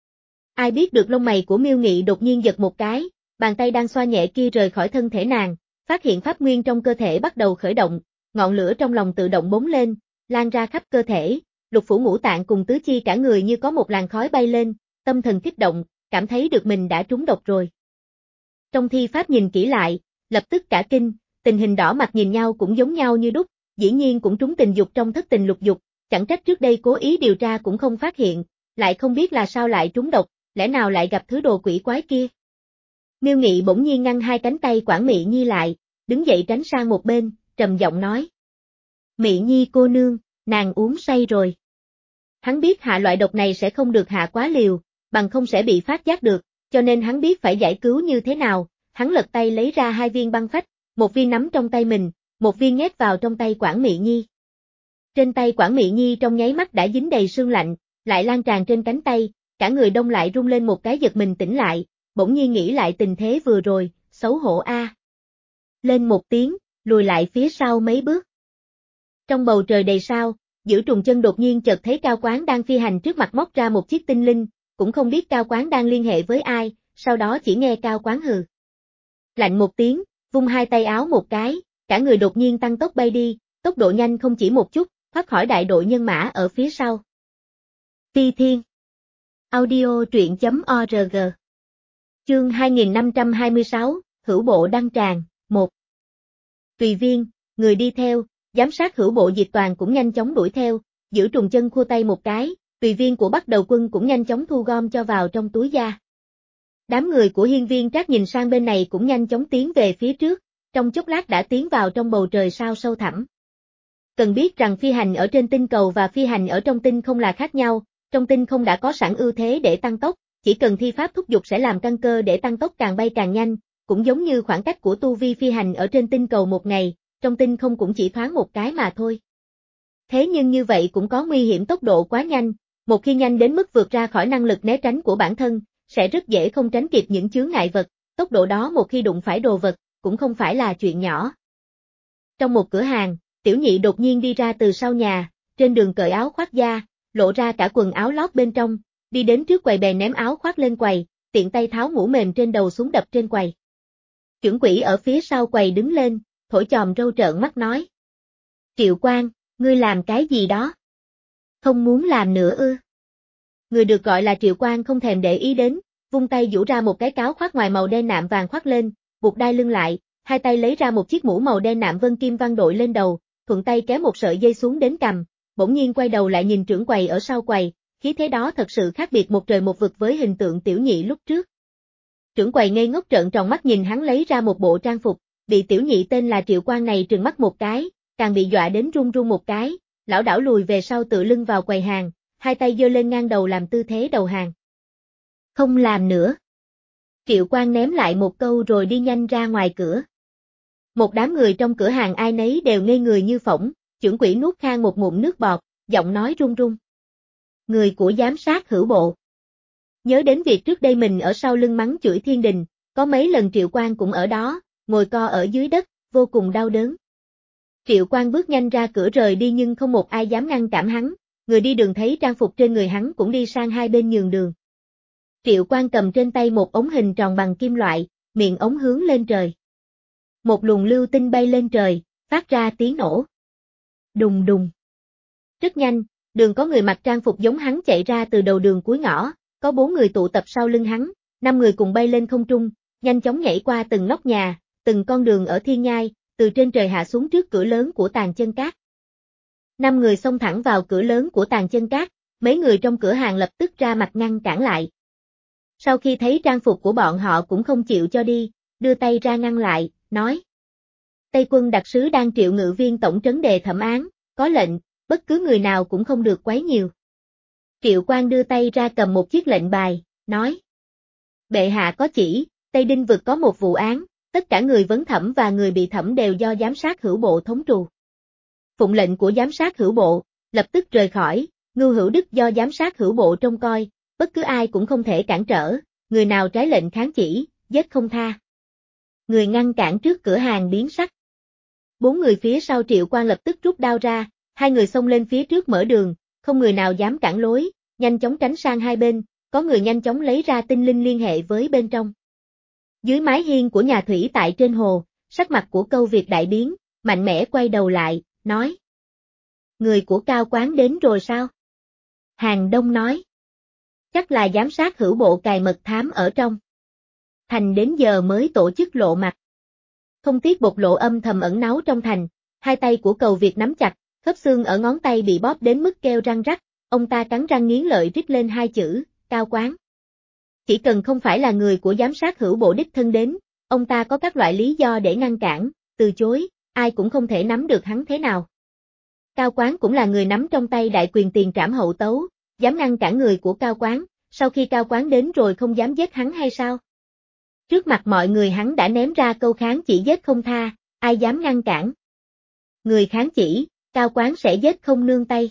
Ai biết được lông mày của Miêu Nghị đột nhiên giật một cái, bàn tay đang xoa nhẹ kia rời khỏi thân thể nàng, phát hiện pháp nguyên trong cơ thể bắt đầu khởi động, ngọn lửa trong lòng tự động bốc lên, lan ra khắp cơ thể, lục phủ ngũ tạng cùng tứ chi cả người như có một làn khói bay lên, tâm thần kích động, cảm thấy được mình đã trúng độc rồi. Trong thi pháp nhìn kỹ lại, lập tức cả kinh, tình hình đỏ mặt nhìn nhau cũng giống nhau như đúc, dĩ nhiên cũng trúng tình dục trong thất tình lục dục, chẳng trách trước đây cố ý điều tra cũng không phát hiện, lại không biết là sao lại trúng độc, lẽ nào lại gặp thứ đồ quỷ quái kia. Miêu Nghị bỗng nhiên ngăn hai cánh tay Quản Mị Nhi lại, đứng dậy tránh sang một bên, trầm giọng nói. Mị Nhi cô nương, nàng uống say rồi. Hắn biết hạ loại độc này sẽ không được hạ quá liều, bằng không sẽ bị phát giác được, cho nên hắn biết phải giải cứu như thế nào, hắn lật tay lấy ra hai viên băng phách, một viên nắm trong tay mình, một viên nhét vào trong tay Quản Mị Nhi. Trên tay Quản Mị Nhi trong nháy mắt đã dính đầy sương lạnh, lại lan tràn trên cánh tay, cả người đông lại rung lên một cái giật mình tỉnh lại, bỗng nhiên nghĩ lại tình thế vừa rồi, xấu hổ a. Lên một tiếng, lùi lại phía sau mấy bước. Trong bầu trời đầy sao, Giữ Trùng Chân đột nhiên chợt thấy Cao Quán đang phi hành trước mặt móc ra một chiếc tinh linh, cũng không biết Cao Quán đang liên hệ với ai, sau đó chỉ nghe Cao Quán hừ. Lạnh một tiếng, vung hai tay áo một cái, cả người đột nhiên tăng tốc bay đi, tốc độ nhanh không chỉ một chút, thoát khỏi đại đội nhân mã ở phía sau. Phi Thiên Audio truyện chấm org Chương hai nghìn năm trăm hai mươi sáu, Hữu Bộ đăng tràng, một. Tùy Viên, người đi theo, giám sát Hữu Bộ Diệt Toàn cũng nhanh chóng đuổi theo, Giữ Trùng Chân khua tay một cái, Tùy Viên của Bắc Đầu Quân cũng nhanh chóng thu gom cho vào trong túi da. Đám người của Hiên Viên Trác nhìn sang bên này cũng nhanh chóng tiến về phía trước, trong chốc lát đã tiến vào trong bầu trời sao sâu thẳm. Cần biết rằng phi hành ở trên tinh cầu và phi hành ở trong tinh không là khác nhau, trong tinh không đã có sẵn ưu thế để tăng tốc, chỉ cần thi pháp thúc giục sẽ làm căn cơ để tăng tốc càng bay càng nhanh, cũng giống như khoảng cách của tu vi phi hành ở trên tinh cầu một ngày, trong tinh không cũng chỉ thoáng một cái mà thôi. Thế nhưng như vậy cũng có nguy hiểm tốc độ quá nhanh, một khi nhanh đến mức vượt ra khỏi năng lực né tránh của bản thân, sẽ rất dễ không tránh kịp những chướng ngại vật, tốc độ đó một khi đụng phải đồ vật, cũng không phải là chuyện nhỏ. Trong một cửa hàng, Tiểu Nhị đột nhiên đi ra từ sau nhà, trên đường cởi áo khoác da, lộ ra cả quần áo lót bên trong, đi đến trước quầy bèn ném áo khoác lên quầy, tiện tay tháo mũ mềm trên đầu xuống đập trên quầy. Chưởng Quỷ ở phía sau quầy đứng lên, thổi chòm râu trợn mắt nói. Triệu Quang, ngươi làm cái gì đó? Không muốn làm nữa ư? Người được gọi là Triệu Quang không thèm để ý đến, vung tay giũ ra một cái cáo khoác ngoài màu đen nạm vàng khoác lên, buộc đai lưng lại, hai tay lấy ra một chiếc mũ màu đen nạm vân kim văn đội lên đầu, thuận tay kéo một sợi dây xuống đến cằm, bỗng nhiên quay đầu lại nhìn trưởng quầy ở sau quầy, khí thế đó thật sự khác biệt một trời một vực với hình tượng Tiểu Nhị lúc trước. Trưởng quầy ngây ngốc trợn tròn mắt nhìn hắn lấy ra một bộ trang phục, bị Tiểu Nhị tên là Triệu Quang này trừng mắt một cái, càng bị dọa đến run run một cái, lảo đảo lùi về sau tựa lưng vào quầy hàng, hai tay giơ lên ngang đầu làm tư thế đầu hàng. Không làm nữa. Triệu Quang ném lại một câu rồi đi nhanh ra ngoài cửa. Một đám người trong cửa hàng ai nấy đều ngây người như phỏng, Chưởng Quỷ nuốt khan một ngụm nước bọt, giọng nói run run. Người của giám sát Hữu Bộ. Nhớ đến việc trước đây mình ở sau lưng mắng chửi thiên đình, có mấy lần Triệu Quang cũng ở đó, ngồi co ở dưới đất, vô cùng đau đớn. Triệu Quang bước nhanh ra cửa rời đi nhưng không một ai dám ngăn cản hắn, người đi đường thấy trang phục trên người hắn cũng đi sang hai bên nhường đường. Triệu Quang cầm trên tay một ống hình tròn bằng kim loại, miệng ống hướng lên trời. Một luồng lưu tinh bay lên trời, phát ra tiếng nổ. Đùng đùng. Rất nhanh, đường có người mặc trang phục giống hắn chạy ra từ đầu đường cuối ngõ, có bốn người tụ tập sau lưng hắn, năm người cùng bay lên không trung, nhanh chóng nhảy qua từng nóc nhà, từng con đường ở thiên nhai, từ trên trời hạ xuống trước cửa lớn của Tàn Chân Cát. Năm người xông thẳng vào cửa lớn của Tàn Chân Cát, mấy người trong cửa hàng lập tức ra mặt ngăn cản lại. Sau khi thấy trang phục của bọn họ cũng không chịu cho đi, đưa tay ra ngăn lại, nói. Tây quân đặc sứ đang triệu ngự viên tổng trấn đề thẩm án, có lệnh, bất cứ người nào cũng không được quấy nhiều. Triệu Quang đưa tay ra cầm một chiếc lệnh bài, nói. Bệ hạ có chỉ, Tây Đinh vực có một vụ án, tất cả người vấn thẩm và người bị thẩm đều do giám sát Hữu Bộ thống trù. Phụng lệnh của giám sát Hữu Bộ, lập tức rời khỏi, Ngưu Hữu Đức do giám sát Hữu Bộ trông coi, bất cứ ai cũng không thể cản trở, người nào trái lệnh kháng chỉ, giết không tha. Người ngăn cản trước cửa hàng biến sắc. Bốn người phía sau Triệu Quang lập tức rút đao ra, hai người xông lên phía trước mở đường, không người nào dám cản lối, nhanh chóng tránh sang hai bên, có người nhanh chóng lấy ra tinh linh liên hệ với bên trong. Dưới mái hiên của nhà thủy tại trên hồ, sắc mặt của Câu Việt đại biến, mạnh mẽ quay đầu lại, nói. Người của Cao Quán đến rồi sao? Hàng Đông nói. Chắc là giám sát Hữu Bộ cài mật thám ở trong thành đến giờ mới tổ chức lộ mặt. không tiếc bộc lộ âm thầm ẩn náu trong thành, hai tay của Cầu Việt nắm chặt, khớp xương ở ngón tay bị bóp đến mức kêu răng rắc, ông ta cắn răng nghiến lợi rít lên hai chữ, Cao Quán. Chỉ cần không phải là người của giám sát hữu bộ đích thân đến, ông ta có các loại lý do để ngăn cản, từ chối, ai cũng không thể nắm được hắn thế nào. Cao Quán cũng là người nắm trong tay đại quyền tiền trảm hậu tấu, dám ngăn cản người của Cao Quán, sau khi Cao Quán đến rồi không dám giết hắn hay sao? Trước mặt mọi người hắn đã ném ra câu kháng chỉ giết không tha, ai dám ngăn cản? Người kháng chỉ, Cao Quán sẽ giết không nương tay.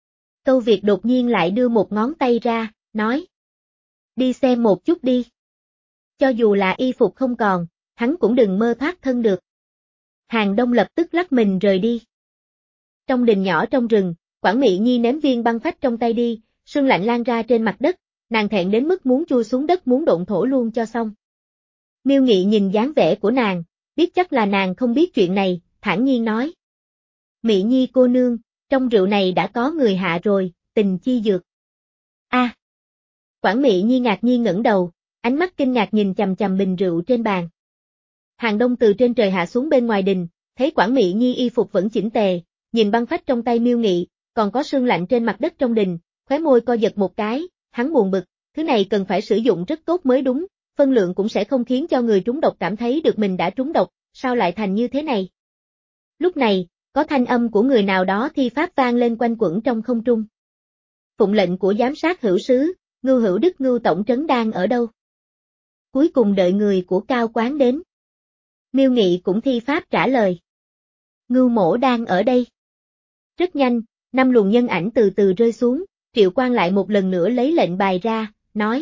Câu Việt đột nhiên lại đưa một ngón tay ra, nói. Đi xem một chút đi. Cho dù là y phục không còn, hắn cũng đừng mơ thoát thân được. Hàng Đông lập tức lắc mình rời đi. Trong đình nhỏ trong rừng, Quản Mị Nhi ném viên băng phách trong tay đi, sương lạnh lan ra trên mặt đất, nàng thẹn đến mức muốn chui xuống đất muốn độn thổ luôn cho xong. Miêu Nghị nhìn dáng vẻ của nàng, biết chắc là nàng không biết chuyện này, thản nhiên nói. Mị Nhi cô nương, trong rượu này đã có người hạ rồi, tình chi dược. A. À. Quản Mị Nhi ngạc nhiên ngẩng đầu, ánh mắt kinh ngạc nhìn chằm chằm bình rượu trên bàn. Hàng Đông từ trên trời hạ xuống bên ngoài đình, thấy Quản Mị Nhi y phục vẫn chỉnh tề, nhìn băng phách trong tay Miêu Nghị, còn có sương lạnh trên mặt đất trong đình, khóe môi co giật một cái, hắn buồn bực, thứ này cần phải sử dụng rất tốt mới đúng, phân lượng cũng sẽ không khiến cho người trúng độc cảm thấy được mình đã trúng độc, sao lại thành như thế này? Lúc này, có thanh âm của người nào đó thi pháp vang lên quanh quẩn trong không trung. Phụng lệnh của giám sát hữu sứ, Ngưu Hữu Đức Ngưu tổng trấn đang ở đâu? Cuối cùng đợi người của Cao Quán đến. Miêu Nghị cũng thi pháp trả lời. Ngưu mỗ đang ở đây. Rất nhanh, năm luồng nhân ảnh từ từ rơi xuống, Triệu Quang lại một lần nữa lấy lệnh bài ra, nói.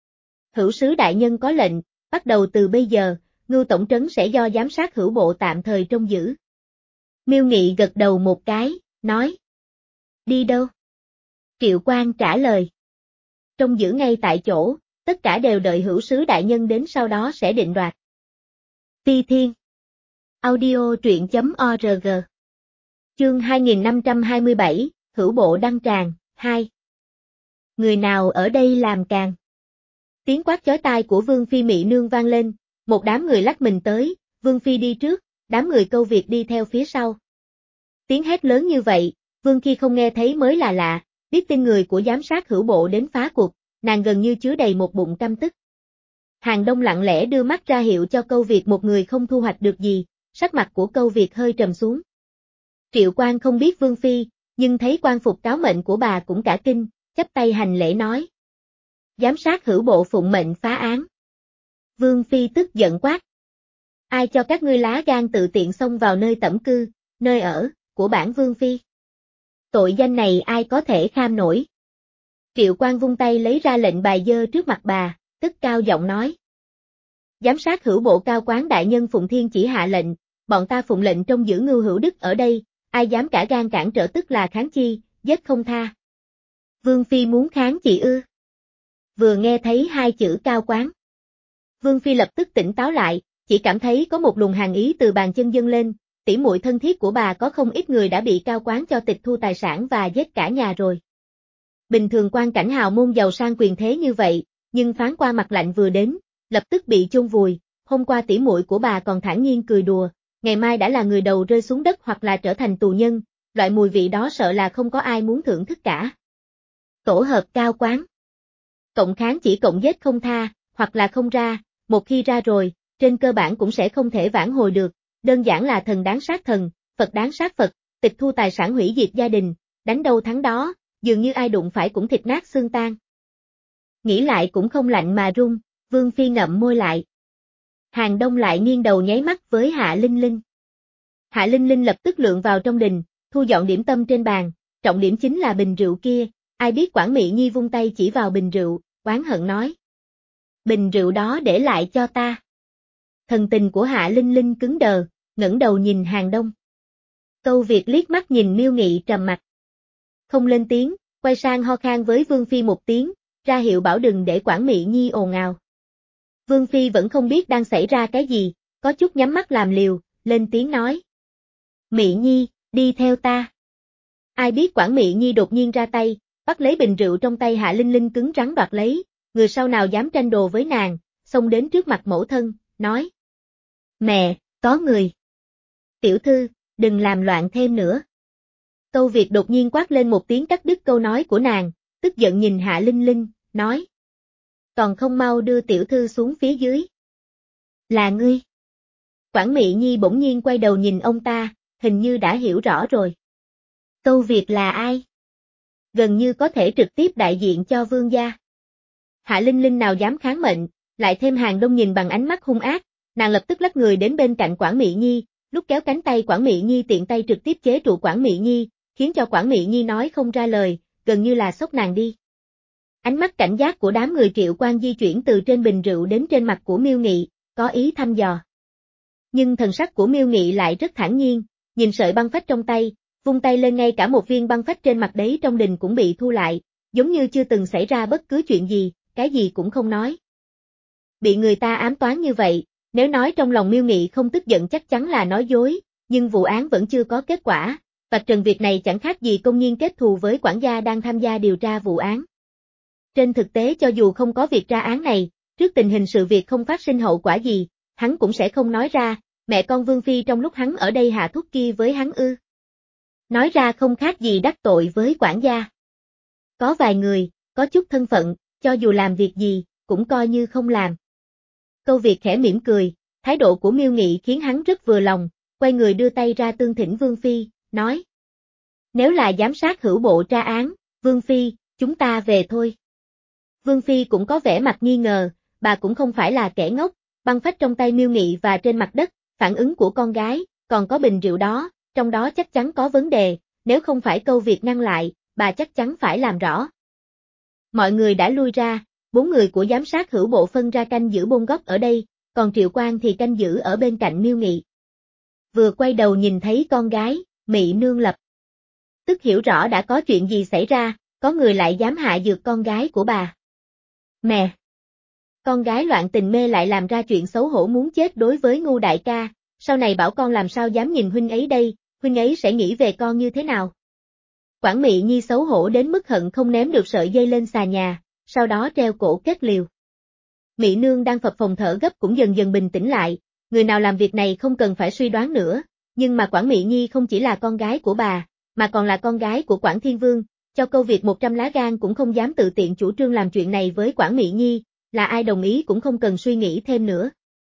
Hữu sứ đại nhân có lệnh, bắt đầu từ bây giờ, Ngưu tổng trấn sẽ do giám sát hữu bộ tạm thời trông giữ. Miêu Nghị gật đầu một cái, nói. Đi đâu? Triệu Quang trả lời. Trông giữ ngay tại chỗ, tất cả đều đợi hữu sứ đại nhân đến sau đó sẽ định đoạt. Ti Thiên. Audio truyện chấm org. Chương hai nghìn năm trăm hai mươi bảy, hữu bộ đăng tràng, hai. Người nào ở đây làm càng? Tiếng quát chói tai của Vương Phi Mị Nương vang lên, một đám người lách mình tới, Vương Phi đi trước, đám người Câu Việt đi theo phía sau. Tiếng hét lớn như vậy, Vương Khi không nghe thấy mới là lạ, biết tin người của giám sát hữu bộ đến phá cuộc, nàng gần như chứa đầy một bụng căm tức. Hàng Đông lặng lẽ đưa mắt ra hiệu cho Câu Việt một người không thu hoạch được gì, sắc mặt của Câu Việt hơi trầm xuống. Triệu Quang không biết Vương Phi, nhưng thấy quan phục cáo mệnh của bà cũng cả kinh, chắp tay hành lễ nói. Giám sát hữu bộ phụng mệnh phá án. Vương Phi tức giận quát. Ai cho các ngươi lá gan tự tiện xông vào nơi tẩm cư, nơi ở, của bản Vương Phi? Tội danh này ai có thể kham nổi? Triệu Quang vung tay lấy ra lệnh bài dơ trước mặt bà, tức cao giọng nói. Giám sát hữu bộ Cao Quán đại nhân Phụng Thiên chỉ hạ lệnh, bọn ta phụng lệnh trông giữ Ngưu Hữu Đức ở đây, ai dám cả gan cản trở tức là kháng chi, giết không tha. Vương Phi muốn kháng chị ư? Vừa nghe thấy hai chữ Cao Quán. Vương Phi lập tức tỉnh táo lại, chỉ cảm thấy có một luồng hàn ý từ bàn chân dâng lên, tỉ muội thân thiết của bà có không ít người đã bị Cao Quán cho tịch thu tài sản và giết cả nhà rồi. Bình thường quan cảnh hào môn giàu sang quyền thế như vậy, nhưng phán qua mặt lạnh vừa đến, lập tức bị chôn vùi, hôm qua tỉ muội của bà còn thản nhiên cười đùa, ngày mai đã là người đầu rơi xuống đất hoặc là trở thành tù nhân, loại mùi vị đó sợ là không có ai muốn thưởng thức cả. Tổ hợp Cao Quán. Cộng kháng chỉ cộng giết không tha, hoặc là không ra, một khi ra rồi, trên cơ bản cũng sẽ không thể vãn hồi được, đơn giản là thần đáng sát thần, Phật đáng sát Phật, tịch thu tài sản hủy diệt gia đình, đánh đâu thắng đó, dường như ai đụng phải cũng thịt nát xương tan. Nghĩ lại cũng không lạnh mà run, Vương Phi ngậm môi lại. Hàng Đông lại nghiêng đầu nháy mắt với Hạ Linh Linh. Hạ Linh Linh lập tức lượn vào trong đình, thu dọn điểm tâm trên bàn, trọng điểm chính là bình rượu kia, ai biết Quản Mị Nhi vung tay chỉ vào bình rượu, oán hận nói. Bình rượu đó để lại cho ta. Thần tình của Hạ Linh Linh cứng đờ, ngẩng đầu nhìn Hàng Đông. Câu Việt liếc mắt nhìn Miêu Nghị trầm mặt. Không lên tiếng, quay sang ho khan với Vương Phi một tiếng, ra hiệu bảo đừng để Quản Mị Nhi ồn ào. Vương Phi vẫn không biết đang xảy ra cái gì, có chút nhắm mắt làm liều, lên tiếng nói. Mị Nhi, đi theo ta. Ai biết Quản Mị Nhi đột nhiên ra tay, bắt lấy bình rượu trong tay Hạ Linh Linh cứng rắn đoạt lấy, người sau nào dám tranh đồ với nàng, xông đến trước mặt mẫu thân, nói. Mẹ, Có người. Tiểu thư, đừng làm loạn thêm nữa. Câu Việt đột nhiên quát lên một tiếng cắt đứt câu nói của nàng, tức giận nhìn Hạ Linh Linh, nói. Còn không mau đưa tiểu thư xuống phía dưới. Là ngươi. Quản Mị Nhi bỗng nhiên quay đầu nhìn ông ta, hình như đã hiểu rõ rồi. Câu Việt là ai? Gần như có thể trực tiếp đại diện cho vương gia. Hạ Linh Linh nào dám kháng mệnh, lại thêm Hàng Đông nhìn bằng ánh mắt hung ác, nàng lập tức lách người đến bên cạnh Quản Mị Nhi, lúc kéo cánh tay Quản Mị Nhi tiện tay trực tiếp chế trụ Quản Mị Nhi, khiến cho Quản Mị Nhi nói không ra lời, gần như là xốc nàng đi. Ánh mắt cảnh giác của đám người Triệu Quan di chuyển từ trên bình rượu đến trên mặt của Miêu Nghị, có ý thăm dò. Nhưng thần sắc của Miêu Nghị lại rất thản nhiên, nhìn sợi băng phách trong tay, vung tay lên ngay cả một viên băng phách trên mặt đấy trong đình cũng bị thu lại, giống như chưa từng xảy ra bất cứ chuyện gì, cái gì cũng không nói. Bị người ta ám toán như vậy, nếu nói trong lòng Miêu Nghị không tức giận chắc chắn là nói dối, nhưng vụ án vẫn chưa có kết quả, vạch trần việc này chẳng khác gì công nhiên kết thù với quản gia đang tham gia điều tra vụ án. Trên thực tế cho dù không có việc tra án này, trước tình hình sự việc không phát sinh hậu quả gì, hắn cũng sẽ không nói ra, mẹ con Vương Phi trong lúc hắn ở đây hạ thuốc kia với hắn ư. Nói ra không khác gì đắc tội với quản gia. Có vài người, có chút thân phận, cho dù làm việc gì, cũng coi như không làm. Câu Việt khẽ mỉm cười, thái độ của Miêu Nghị khiến hắn rất vừa lòng, quay người đưa tay ra tương thỉnh Vương Phi, nói. Nếu là giám sát hữu bộ tra án, Vương Phi, chúng ta về thôi. Vương Phi cũng có vẻ mặt nghi ngờ, bà cũng không phải là kẻ ngốc, băng phách trong tay Miêu Nghị và trên mặt đất, phản ứng của con gái, còn có bình rượu đó, trong đó chắc chắn có vấn đề, nếu không phải Câu Việt ngăn lại, bà chắc chắn phải làm rõ. Mọi người đã lui ra, bốn người của giám sát hữu bộ phân ra canh giữ bôn góc ở đây, còn Triệu Quan thì canh giữ ở bên cạnh Miêu Nghị. Vừa quay đầu nhìn thấy con gái, Mị Nương lập tức hiểu rõ đã có chuyện gì xảy ra, có người lại dám hạ dược con gái của bà. Mẹ! Con gái loạn tình mê lại làm ra chuyện xấu hổ muốn chết đối với Ngưu đại ca, sau này bảo con làm sao dám nhìn huynh ấy đây, huynh ấy sẽ nghĩ về con như thế nào. Quản Mị Nhi xấu hổ đến mức hận không ném được sợi dây lên xà nhà, sau đó treo cổ kết liều. Mị Nương đang phập phồng thở gấp cũng dần dần bình tĩnh lại, người nào làm việc này không cần phải suy đoán nữa, nhưng mà Quản Mị Nhi không chỉ là con gái của bà, mà còn là con gái của Quản Thiên Vương, cho Câu Việt một trăm lá gan cũng không dám tự tiện chủ trương làm chuyện này với Quản Mị Nhi, là ai đồng ý cũng không cần suy nghĩ thêm nữa.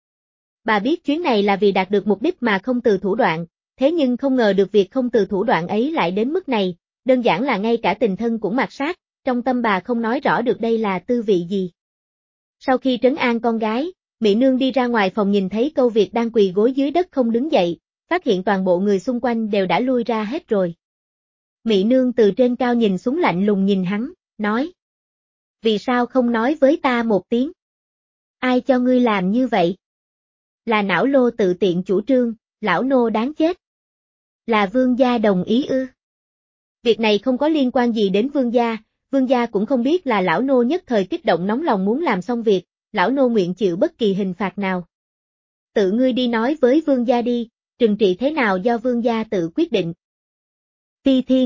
Bà biết chuyến này là vì đạt được mục đích mà không từ thủ đoạn, thế nhưng không ngờ được việc không từ thủ đoạn ấy lại đến mức này, đơn giản là ngay cả tình thân cũng mạt sát, trong tâm bà không nói rõ được đây là tư vị gì. Sau khi trấn an con gái, Mị Nương đi ra ngoài phòng nhìn thấy Câu Việt đang quỳ gối dưới đất không đứng dậy, phát hiện toàn bộ người xung quanh đều đã lui ra hết rồi. Mị Nương từ trên cao nhìn xuống lạnh lùng nhìn hắn, nói. Vì sao không nói với ta một tiếng? Ai cho ngươi làm như vậy? Là não lô tự tiện chủ trương, lão nô đáng chết. Là vương gia đồng ý ư? Việc này không có liên quan gì đến vương gia, vương gia cũng không biết là lão nô nhất thời kích động nóng lòng muốn làm xong việc, lão nô nguyện chịu bất kỳ hình phạt nào. Tự ngươi đi nói với vương gia đi, trừng trị thế nào do vương gia tự quyết định. Phi Thiên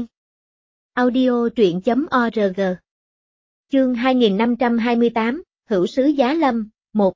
Audio truyện chấm org Chương hai nghìn năm trăm hai mươi tám, Hữu sứ Giá Lâm, một.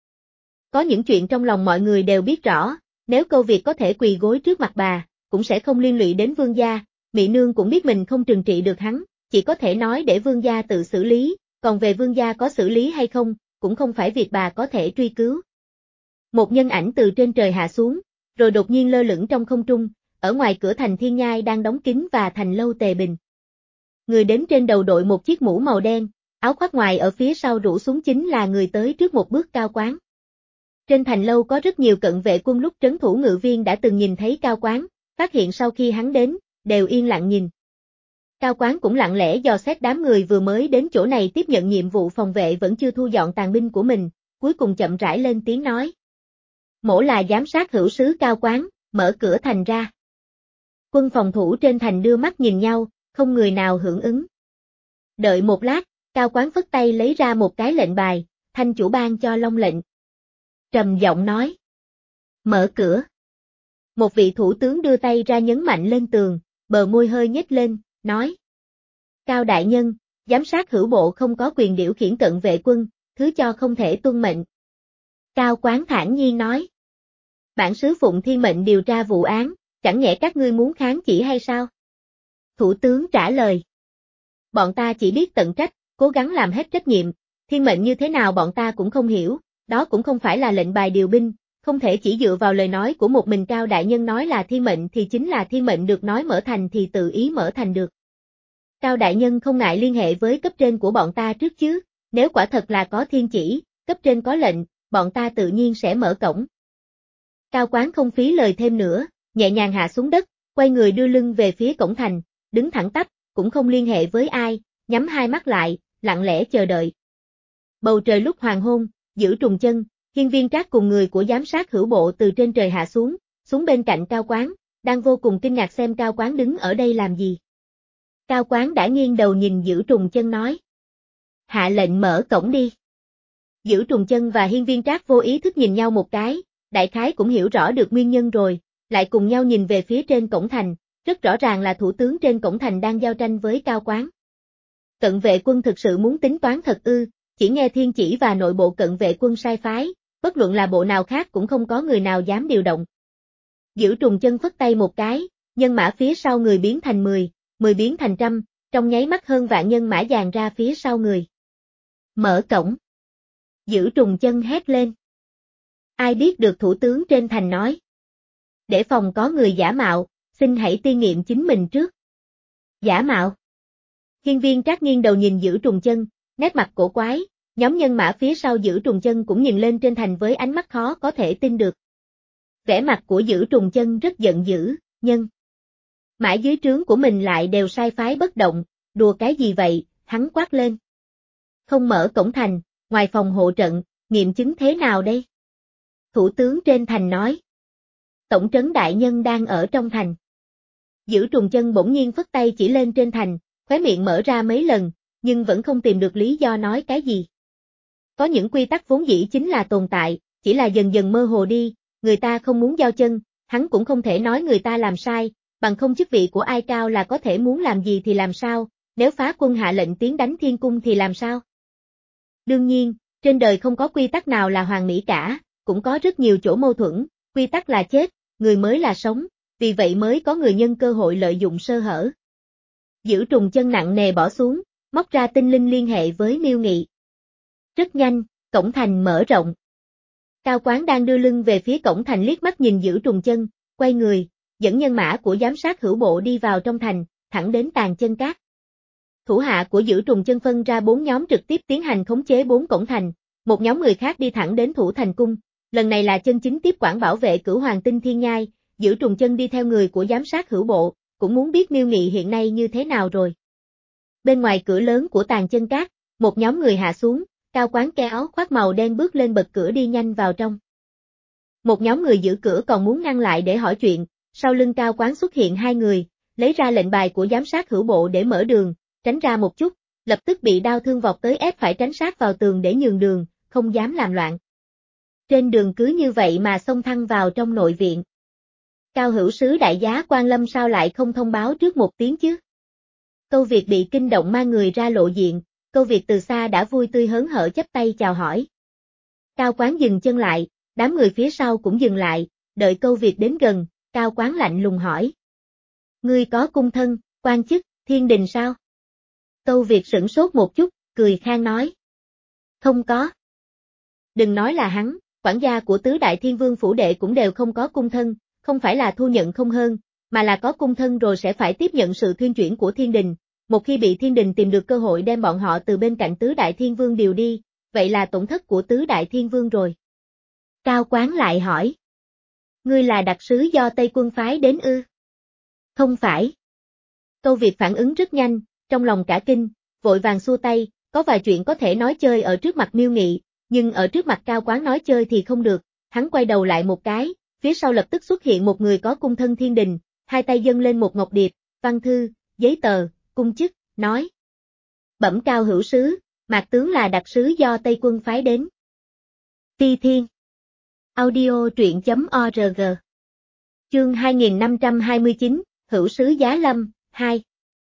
Có những chuyện trong lòng mọi người đều biết rõ, nếu Câu Việt có thể quỳ gối trước mặt bà, cũng sẽ không liên lụy đến vương gia, Mị Nương cũng biết mình không trừng trị được hắn, chỉ có thể nói để vương gia tự xử lý, còn về vương gia có xử lý hay không, cũng không phải việc bà có thể truy cứu. Một nhân ảnh từ trên trời hạ xuống, rồi đột nhiên lơ lửng trong không trung, ở ngoài cửa thành Thiên Nhai đang đóng kín và thành lâu Tề Bình. Người đến trên đầu đội một chiếc mũ màu đen, áo khoác ngoài ở phía sau rủ xuống chính là người tới trước một bước Cao Quán. Trên thành lâu có rất nhiều cận vệ quân lúc trấn thủ ngự viên đã từng nhìn thấy Cao Quán, phát hiện sau khi hắn đến, đều yên lặng nhìn. Cao Quán cũng lặng lẽ dò xét đám người vừa mới đến chỗ này tiếp nhận nhiệm vụ phòng vệ vẫn chưa thu dọn tàn binh của mình, cuối cùng chậm rãi lên tiếng nói. Mỗ là giám sát hữu sứ Cao Quán, mở cửa thành ra. Quân phòng thủ trên thành đưa mắt nhìn nhau, không người nào hưởng ứng. Đợi một lát, Cao Quán phất tay lấy ra một cái lệnh bài, thanh chủ ban cho long lệnh. Trầm giọng nói. Mở cửa. Một vị thủ tướng đưa tay ra nhấn mạnh lên tường, bờ môi hơi nhếch lên, nói. Cao đại nhân, giám sát hữu bộ không có quyền điều khiển cận vệ quân, thứ cho không thể tuân mệnh. Cao Quán thản nhiên nói. Bản sứ phụng thiên mệnh điều tra vụ án, chẳng nhẽ các ngươi muốn kháng chỉ hay sao? Thủ tướng trả lời. Bọn ta chỉ biết tận trách, cố gắng làm hết trách nhiệm, thiên mệnh như thế nào bọn ta cũng không hiểu, đó cũng không phải là lệnh bài điều binh, không thể chỉ dựa vào lời nói của một mình Cao đại nhân nói là thiên mệnh thì chính là thiên mệnh, được nói mở thành thì tự ý mở thành được. Cao đại nhân không ngại liên hệ với cấp trên của bọn ta trước chứ, nếu quả thật là có thiên chỉ, cấp trên có lệnh, bọn ta tự nhiên sẽ mở cổng. Cao Quán không phí lời thêm nữa, nhẹ nhàng hạ xuống đất, quay người đưa lưng về phía cổng thành, đứng thẳng tắp, cũng không liên hệ với ai, nhắm hai mắt lại, lặng lẽ chờ đợi. Bầu trời lúc hoàng hôn, Giữ Trùng Chân, Hiên Viên Trác cùng người của giám sát hữu bộ từ trên trời hạ xuống, xuống bên cạnh Cao Quán, đang vô cùng kinh ngạc xem Cao Quán đứng ở đây làm gì. Cao Quán đã nghiêng đầu nhìn Giữ Trùng Chân nói. Hạ lệnh mở cổng đi. Giữ Trùng Chân và Hiên Viên Trác vô ý thức nhìn nhau một cái, đại khái cũng hiểu rõ được nguyên nhân rồi, lại cùng nhau nhìn về phía trên cổng thành, rất rõ ràng là thủ tướng trên cổng thành đang giao tranh với Cao Quán. Cận vệ quân thực sự muốn tính toán thật ư, chỉ nghe thiên chỉ và nội bộ cận vệ quân sai phái, bất luận là bộ nào khác cũng không có người nào dám điều động. Giữ Trùng Chân phất tay một cái, nhân mã phía sau người biến thành mười, mười biến thành trăm, trong nháy mắt hơn vạn nhân mã dàn ra phía sau người. Mở cổng. Giữ Trùng Chân hét lên. Ai biết được thủ tướng trên thành nói. Để phòng có người giả mạo, xin hãy tiên nghiệm chính mình trước. Giả mạo. Hiên Viên Trác nghiêng đầu nhìn Giữ Trùng Chân, nét mặt cổ quái, nhóm nhân mã phía sau Giữ Trùng Chân cũng nhìn lên trên thành với ánh mắt khó có thể tin được. Vẻ mặt của Giữ Trùng Chân rất giận dữ, nhân. Mã dưới trướng của mình lại đều sai phái bất động, đùa cái gì vậy, hắn quát lên. Không mở cổng thành, ngoài phòng hộ trận, nghiệm chứng thế nào đây? Thủ tướng trên thành nói. Tổng trấn đại nhân đang ở trong thành. Giữ Trùng Chân bỗng nhiên phất tay chỉ lên trên thành, khóe miệng mở ra mấy lần, nhưng vẫn không tìm được lý do nói cái gì. Có những quy tắc vốn dĩ chính là tồn tại, chỉ là dần dần mơ hồ đi, người ta không muốn giao chân, hắn cũng không thể nói người ta làm sai, bằng không chức vị của ai cao là có thể muốn làm gì thì làm sao, nếu phá quân hạ lệnh tiến đánh thiên cung thì làm sao? Đương nhiên, trên đời không có quy tắc nào là hoàn mỹ cả, cũng có rất nhiều chỗ mâu thuẫn, quy tắc là chết, người mới là sống, vì vậy mới có người nhân cơ hội lợi dụng sơ hở. Giữ Trùng Chân nặng nề bỏ xuống, móc ra tinh linh liên hệ với Miêu Nghị. Rất nhanh, cổng thành mở rộng. Cao Quán đang đưa lưng về phía cổng thành liếc mắt nhìn Giữ Trùng Chân, quay người, dẫn nhân mã của giám sát hữu bộ đi vào trong thành, thẳng đến Tàn Chân Các. Thủ hạ của Giữ Trùng Chân phân ra bốn nhóm trực tiếp tiến hành khống chế bốn cổng thành, một nhóm người khác đi thẳng đến Thủ Thành Cung, lần này là chân chính tiếp quản bảo vệ Cửu Hoàng Tinh Thiên Nhai, Giữ Trùng Chân đi theo người của giám sát hữu bộ, cũng muốn biết Miêu Nghị hiện nay như thế nào rồi. Bên ngoài cửa lớn của Tàn Chân Các, một nhóm người hạ xuống, Cao Quán ke áo khoác màu đen bước lên bậc cửa đi nhanh vào trong. Một nhóm người giữ cửa còn muốn ngăn lại để hỏi chuyện, sau lưng Cao Quán xuất hiện hai người, lấy ra lệnh bài của giám sát hữu bộ để mở đường, tránh ra một chút, lập tức bị đao thương vọt tới ép phải tránh sát vào tường để nhường đường, không dám làm loạn. Trên đường cứ như vậy mà xông thẳng vào trong nội viện. Cao hữu sứ đại giá Quan Lâm sao lại không thông báo trước một tiếng chứ? Câu Việt bị kinh động mang người ra lộ diện, Câu Việt từ xa đã vui tươi hớn hở chắp tay chào hỏi. Cao Quán dừng chân lại, đám người phía sau cũng dừng lại, đợi Câu Việt đến gần, Cao Quán lạnh lùng hỏi. Ngươi có cung thân, quan chức, thiên đình sao? Câu Việt sửng sốt một chút, cười khang nói. Không có. Đừng nói là hắn, quản gia của tứ đại thiên vương phủ đệ cũng đều không có cung thân, không phải là thu nhận không hơn, mà là có cung thân rồi sẽ phải tiếp nhận sự thuyên chuyển của thiên đình. Một khi bị thiên đình tìm được cơ hội đem bọn họ từ bên cạnh tứ đại thiên vương điều đi, vậy là tổn thất của tứ đại thiên vương rồi. Cao Quán lại hỏi. Ngươi là đặc sứ do Tây Quân phái đến ư? Không phải. Câu Việt phản ứng rất nhanh, trong lòng cả kinh, vội vàng xua tay, có vài chuyện có thể nói chơi ở trước mặt Miêu Nghị, nhưng ở trước mặt Cao Quán nói chơi thì không được, hắn quay đầu lại một cái, phía sau lập tức xuất hiện một người có cung thân thiên đình, hai tay dâng lên một ngọc điệp, văn thư, giấy tờ, cung chức, nói. Bẩm Cao hữu sứ, Mạc tướng là đặc sứ do Tây Quân phái đến. Ti Thiên. Audio truyện chấm org. Chương hai nghìn năm trăm hai mươi chín, Hữu sứ Giá Lâm, hai.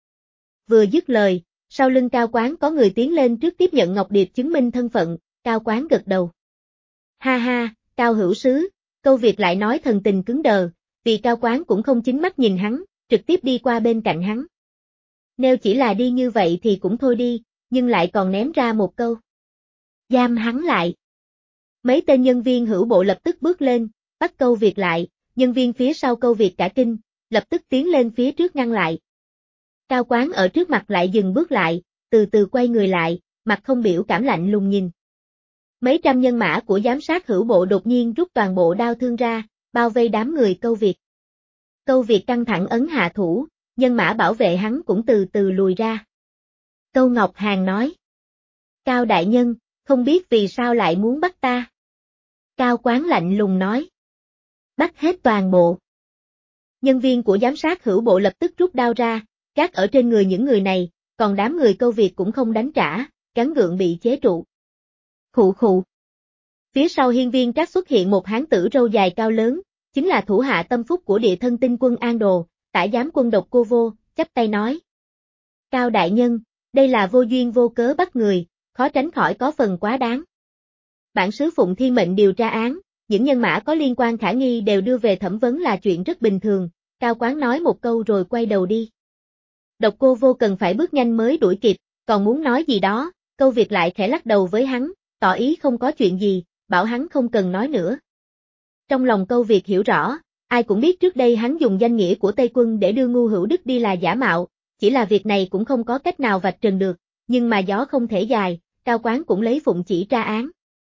Vừa dứt lời, sau lưng Cao Quán có người tiến lên trước tiếp nhận ngọc điệp chứng minh thân phận, Cao Quán gật đầu. Ha ha, Cao hữu sứ, Câu Việt lại nói thần tình cứng đờ, vì Cao Quán cũng không chính mắt nhìn hắn, trực tiếp đi qua bên cạnh hắn. Nếu chỉ là đi như vậy thì cũng thôi đi, nhưng lại còn ném ra một câu. Giam hắn lại. Mấy tên nhân viên hữu bộ lập tức bước lên, bắt Câu Việt lại, nhân viên phía sau Câu Việt cả kinh, lập tức tiến lên phía trước ngăn lại. Cao Quán ở trước mặt lại dừng bước lại, từ từ quay người lại, mặt không biểu cảm lạnh lùng nhìn. Mấy trăm nhân mã của giám sát hữu bộ đột nhiên rút toàn bộ đao thương ra, bao vây đám người Câu Việt. Câu Việt căng thẳng ấn hạ thủ, nhân mã bảo vệ hắn cũng từ từ lùi ra. Câu Ngọc Hàn nói. Cao đại nhân, không biết vì sao lại muốn bắt ta. Cao Quán lạnh lùng nói. Bắt hết toàn bộ. Nhân viên của giám sát hữu bộ lập tức rút đao ra, gác ở trên người những người này, còn đám người Câu Việt cũng không đánh trả, gắn gượng bị chế trụ. Khụ khụ. Phía sau hiên viên Trác xuất hiện một hán tử râu dài cao lớn, chính là thủ hạ tâm phúc của địa thân tinh quân An Đồ, tả giám quân Độc Cô Vô, chắp tay nói. Cao đại nhân, đây là vô duyên vô cớ bắt người, khó tránh khỏi có phần quá đáng. Bản sứ phụng thiên mệnh điều tra án, những nhân mã có liên quan khả nghi đều đưa về thẩm vấn là chuyện rất bình thường, Cao Quán nói một câu rồi quay đầu đi. Độc Cô Vô cần phải bước nhanh mới đuổi kịp, còn muốn nói gì đó, Câu Việt lại khẽ lắc đầu với hắn, tỏ ý không có chuyện gì, bảo hắn không cần nói nữa. Trong lòng Câu Việt hiểu rõ, ai cũng biết trước đây hắn dùng danh nghĩa của Tây Quân để đưa Ngu Hữu Đức đi là giả mạo, chỉ là việc này cũng không có cách nào vạch trần được, nhưng mà gió không thể dài, Cao Quán cũng lấy phụng chỉ tra án.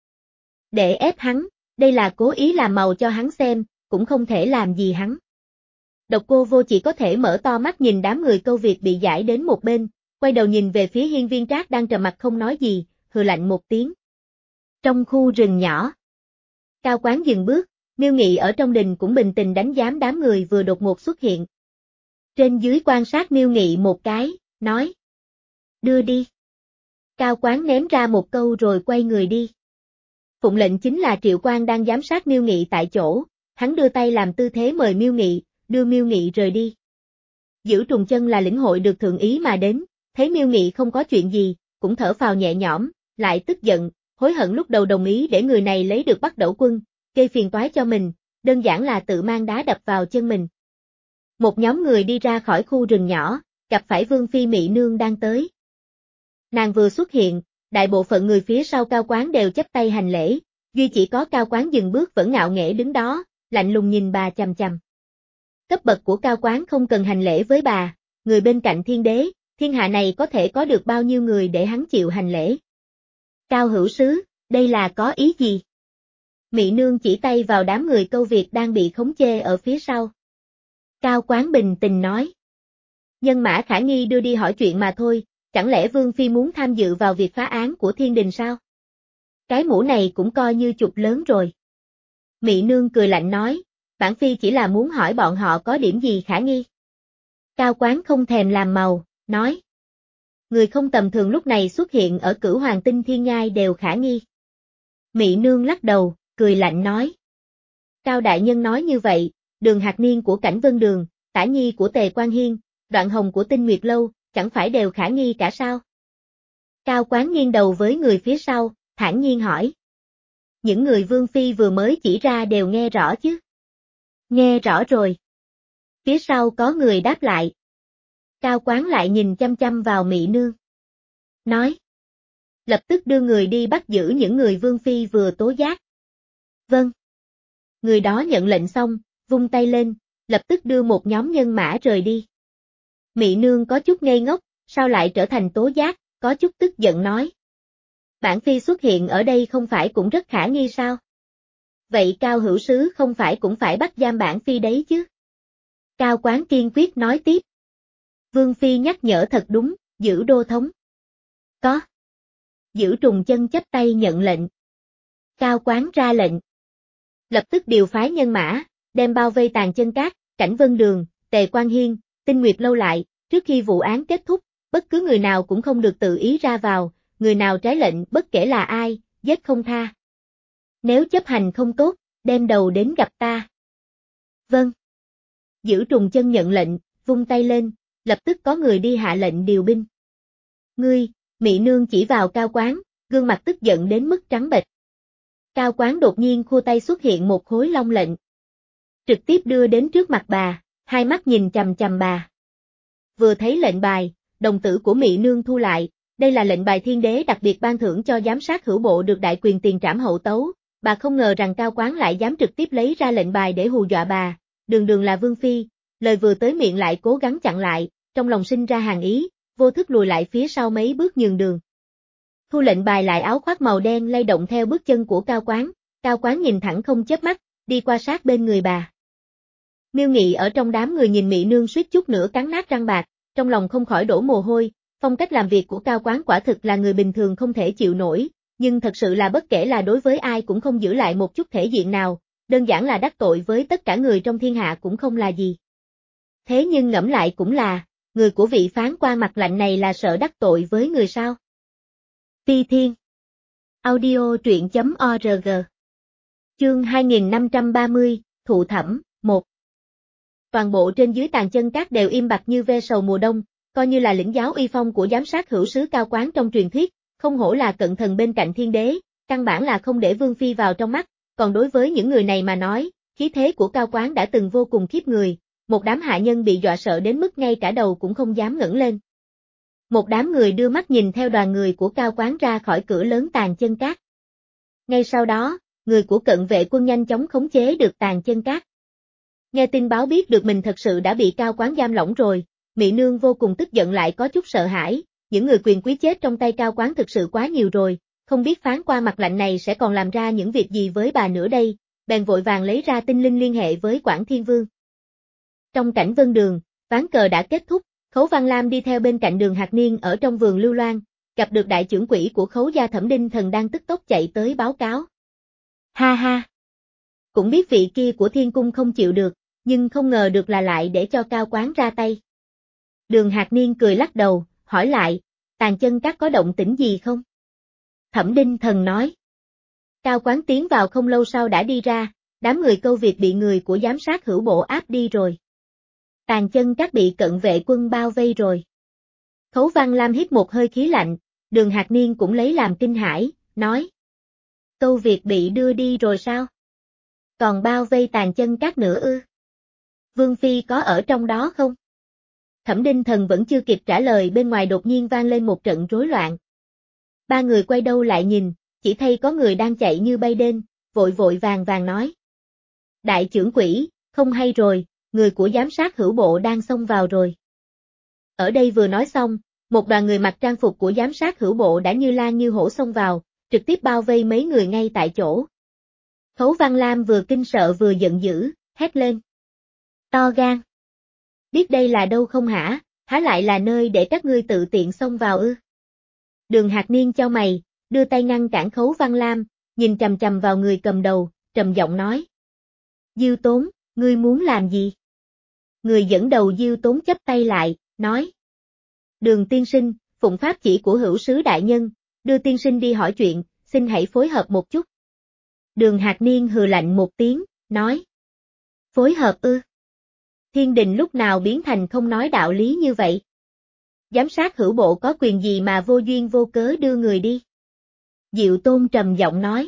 Để ép hắn, đây là cố ý làm màu cho hắn xem, cũng không thể làm gì hắn. Độc Cô Vô chỉ có thể mở to mắt nhìn đám người Câu Việt bị giải đến một bên, quay đầu nhìn về phía hiên viên Trác đang trầm mặt không nói gì, hừ lạnh một tiếng. Trong khu rừng nhỏ, Cao Quán dừng bước, Miêu Nghị ở trong đình cũng bình tĩnh đánh giám đám người vừa đột ngột xuất hiện. Trên dưới quan sát Miêu Nghị một cái, nói. Đưa đi. Cao Quán ném ra một câu rồi quay người đi. Phụng lệnh chính là Triệu Quan đang giám sát Miêu Nghị tại chỗ, hắn đưa tay làm tư thế mời Miêu Nghị, đưa Miêu Nghị rời đi. Giữ Trùng Chân là lĩnh hội được thượng ý mà đến, thấy Miêu Nghị không có chuyện gì, cũng thở phào nhẹ nhõm, lại tức giận, hối hận lúc đầu đồng ý để người này lấy được Bắc Đẩu Quân, gây phiền toái cho mình, đơn giản là tự mang đá đập vào chân mình. Một nhóm người đi ra khỏi khu rừng nhỏ, gặp phải Vương Phi Mị Nương đang tới. Nàng vừa xuất hiện, đại bộ phận người phía sau Cao Quán đều chắp tay hành lễ, duy chỉ có Cao Quán dừng bước vẫn ngạo nghễ đứng đó, lạnh lùng nhìn bà chằm chằm. Cấp bậc của Cao Quán không cần hành lễ với bà, người bên cạnh thiên đế, thiên hạ này có thể có được bao nhiêu người để hắn chịu hành lễ. Cao hữu sứ, đây là có ý gì? Mị Nương chỉ tay vào đám người Câu Việt đang bị khống chế ở phía sau. Cao Quán bình tĩnh nói. Nhân mã khả nghi đưa đi hỏi chuyện mà thôi, chẳng lẽ Vương Phi muốn tham dự vào việc phá án của thiên đình sao? Cái mũ này cũng coi như chụp lớn rồi. Mị Nương cười lạnh nói, bản Phi chỉ là muốn hỏi bọn họ có điểm gì khả nghi. Cao Quán không thèm làm màu, nói. Người không tầm thường lúc này xuất hiện ở Cửu Hoàng Tinh Thiên Nhai đều khả nghi. Mị Nương lắc đầu, cười lạnh nói. Cao đại nhân nói như vậy, Đường Hạc Niên của Cảnh Vân Đường, Tả Nhi của Tề Quan Hiên, Đoạn Hồng của Tinh Nguyệt Lâu, chẳng phải đều khả nghi cả sao? Cao Quán nghiêng đầu với người phía sau, thản nhiên hỏi. Những người Vương Phi vừa mới chỉ ra đều nghe rõ chứ? Nghe rõ rồi. Phía sau có người đáp lại. Cao Quán lại nhìn chăm chăm vào Mị Nương. Nói. Lập tức đưa người đi bắt giữ những người Vương Phi vừa tố giác. Vâng. Người đó nhận lệnh xong, vung tay lên, lập tức đưa một nhóm nhân mã rời đi. Mị Nương có chút ngây ngốc, sao lại trở thành tố giác, có chút tức giận nói. Bản Phi xuất hiện ở đây không phải cũng rất khả nghi sao? Vậy Cao hữu sứ không phải cũng phải bắt giam bản Phi đấy chứ? Cao Quán kiên quyết nói tiếp. Vương Phi nhắc nhở thật đúng, giữ đô thống. Có. Giữ Trùng Chân chắp tay nhận lệnh. Cao Quán ra lệnh. Lập tức điều phái nhân mã, đem bao vây Tàn Chân Các, Cảnh Vân Đường, Tề Quan Hiên, Tinh Nguyệt Lâu lại, trước khi vụ án kết thúc, bất cứ người nào cũng không được tự ý ra vào, người nào trái lệnh bất kể là ai, giết không tha. Nếu chấp hành không tốt, đem đầu đến gặp ta. Vâng. Giữ Trùng Chân nhận lệnh, vung tay lên, lập tức có người đi hạ lệnh điều binh. Ngươi, Mị Nương chỉ vào Cao Quán, gương mặt tức giận đến mức trắng bệch. Cao Quán đột nhiên khua tay xuất hiện một khối long lệnh. Trực tiếp đưa đến trước mặt bà, hai mắt nhìn chằm chằm bà. Vừa thấy lệnh bài, đồng tử của Mị Nương thu lại, đây là lệnh bài thiên đế đặc biệt ban thưởng cho giám sát hữu bộ được đại quyền tiền trảm hậu tấu, bà không ngờ rằng Cao Quán lại dám trực tiếp lấy ra lệnh bài để hù dọa bà, đường đường là vương phi, lời vừa tới miệng lại cố gắng chặn lại, trong lòng sinh ra hàng ý, vô thức lùi lại phía sau mấy bước nhường đường. Thu lệnh bài lại áo khoác màu đen lay động theo bước chân của Cao Quán, Cao Quán nhìn thẳng không chớp mắt, đi qua sát bên người bà. Miêu Nghị ở trong đám người nhìn Mị Nương suýt chút nữa cắn nát răng bạc, trong lòng không khỏi đổ mồ hôi, phong cách làm việc của Cao Quán quả thực là người bình thường không thể chịu nổi, nhưng thật sự là bất kể là đối với ai cũng không giữ lại một chút thể diện nào, đơn giản là đắc tội với tất cả người trong thiên hạ cũng không là gì. Thế nhưng ngẫm lại cũng là, người của vị phán quan mặt lạnh này là sợ đắc tội với người sao? Phi Thiên Audio truyện chấm org Chương hai nghìn năm trăm ba mươi, Thụ Thẩm, một Toàn bộ trên dưới Tàn Chân Các đều im bặt như ve sầu mùa đông, coi như là lĩnh giáo uy phong của giám sát hữu sứ Cao Quán trong truyền thuyết, không hổ là cận thần bên cạnh thiên đế, căn bản là không để Vương Phi vào trong mắt, còn đối với những người này mà nói, khí thế của Cao Quán đã từng vô cùng khiếp người, một đám hạ nhân bị dọa sợ đến mức ngay cả đầu cũng không dám ngẩng lên. Một đám người đưa mắt nhìn theo đoàn người của Cao Quán ra khỏi cửa lớn Tàn Chân Các. Ngay sau đó, người của cận vệ quân nhanh chóng khống chế được Tàn Chân Các. Nghe tin báo biết được mình thật sự đã bị Cao Quán giam lỏng rồi, Mị Nương vô cùng tức giận lại có chút sợ hãi, những người quyền quý chết trong tay Cao Quán thực sự quá nhiều rồi, không biết phán qua mặt lạnh này sẽ còn làm ra những việc gì với bà nữa đây, bèn vội vàng lấy ra tinh linh liên hệ với Quảng Thiên Vương. Trong cảnh vân đường, ván cờ đã kết thúc, Khấu Văn Lam đi theo bên cạnh Đường Hạc Niên ở trong vườn lưu loan, gặp được đại trưởng quỹ của Khấu gia Thẩm Đinh Thần đang tức tốc chạy tới báo cáo. Ha ha! Cũng biết vị kia của thiên cung không chịu được, nhưng không ngờ được là lại để cho Cao Quán ra tay. Đường Hạc Niên cười lắc đầu, hỏi lại, Tàn Chân Các có động tĩnh gì không? Thẩm Đinh Thần nói. Cao Quán tiến vào không lâu sau đã đi ra, đám người câu việc bị người của giám sát hữu bộ áp đi rồi. Tàn Chân Các bị cận vệ quân bao vây rồi. Khấu Văn Lam hít một hơi khí lạnh, Đường Hạc Niên cũng lấy làm kinh hãi, nói. Câu việc bị đưa đi rồi sao? Còn bao vây Tàn Chân Các nữa ư? Vương Phi có ở trong đó không? Thẩm Đinh Thần vẫn chưa kịp trả lời bên ngoài đột nhiên vang lên một trận rối loạn. Ba người quay đầu lại nhìn, chỉ thấy có người đang chạy như bay đến, vội vội vàng vàng nói. Đại trưởng quỹ, không hay rồi, người của giám sát hữu bộ đang xông vào rồi. Ở đây vừa nói xong, một đoàn người mặc trang phục của giám sát hữu bộ đã như lan như hổ xông vào, trực tiếp bao vây mấy người ngay tại chỗ. Khấu Văn Lam vừa kinh sợ vừa giận dữ, hét lên. To gan! Biết đây là đâu không hả, há lại là nơi để các ngươi tự tiện xông vào ư? Đường Hạc Niên chau mày, đưa tay ngăn cản Khấu Văn Lam, nhìn chằm chằm vào người cầm đầu, trầm giọng nói. Diêu Tốn, ngươi muốn làm gì? Người dẫn đầu Diêu Tốn chắp tay lại, nói. Đường tiên sinh, phụng pháp chỉ của hữu sứ đại nhân, đưa tiên sinh đi hỏi chuyện, xin hãy phối hợp một chút. Đường Hạc Niên hừ lạnh một tiếng, nói. Phối hợp ư? Thiên đình lúc nào biến thành không nói đạo lý như vậy? Giám sát hữu bộ có quyền gì mà vô duyên vô cớ đưa người đi? Diệu Tôn trầm giọng nói.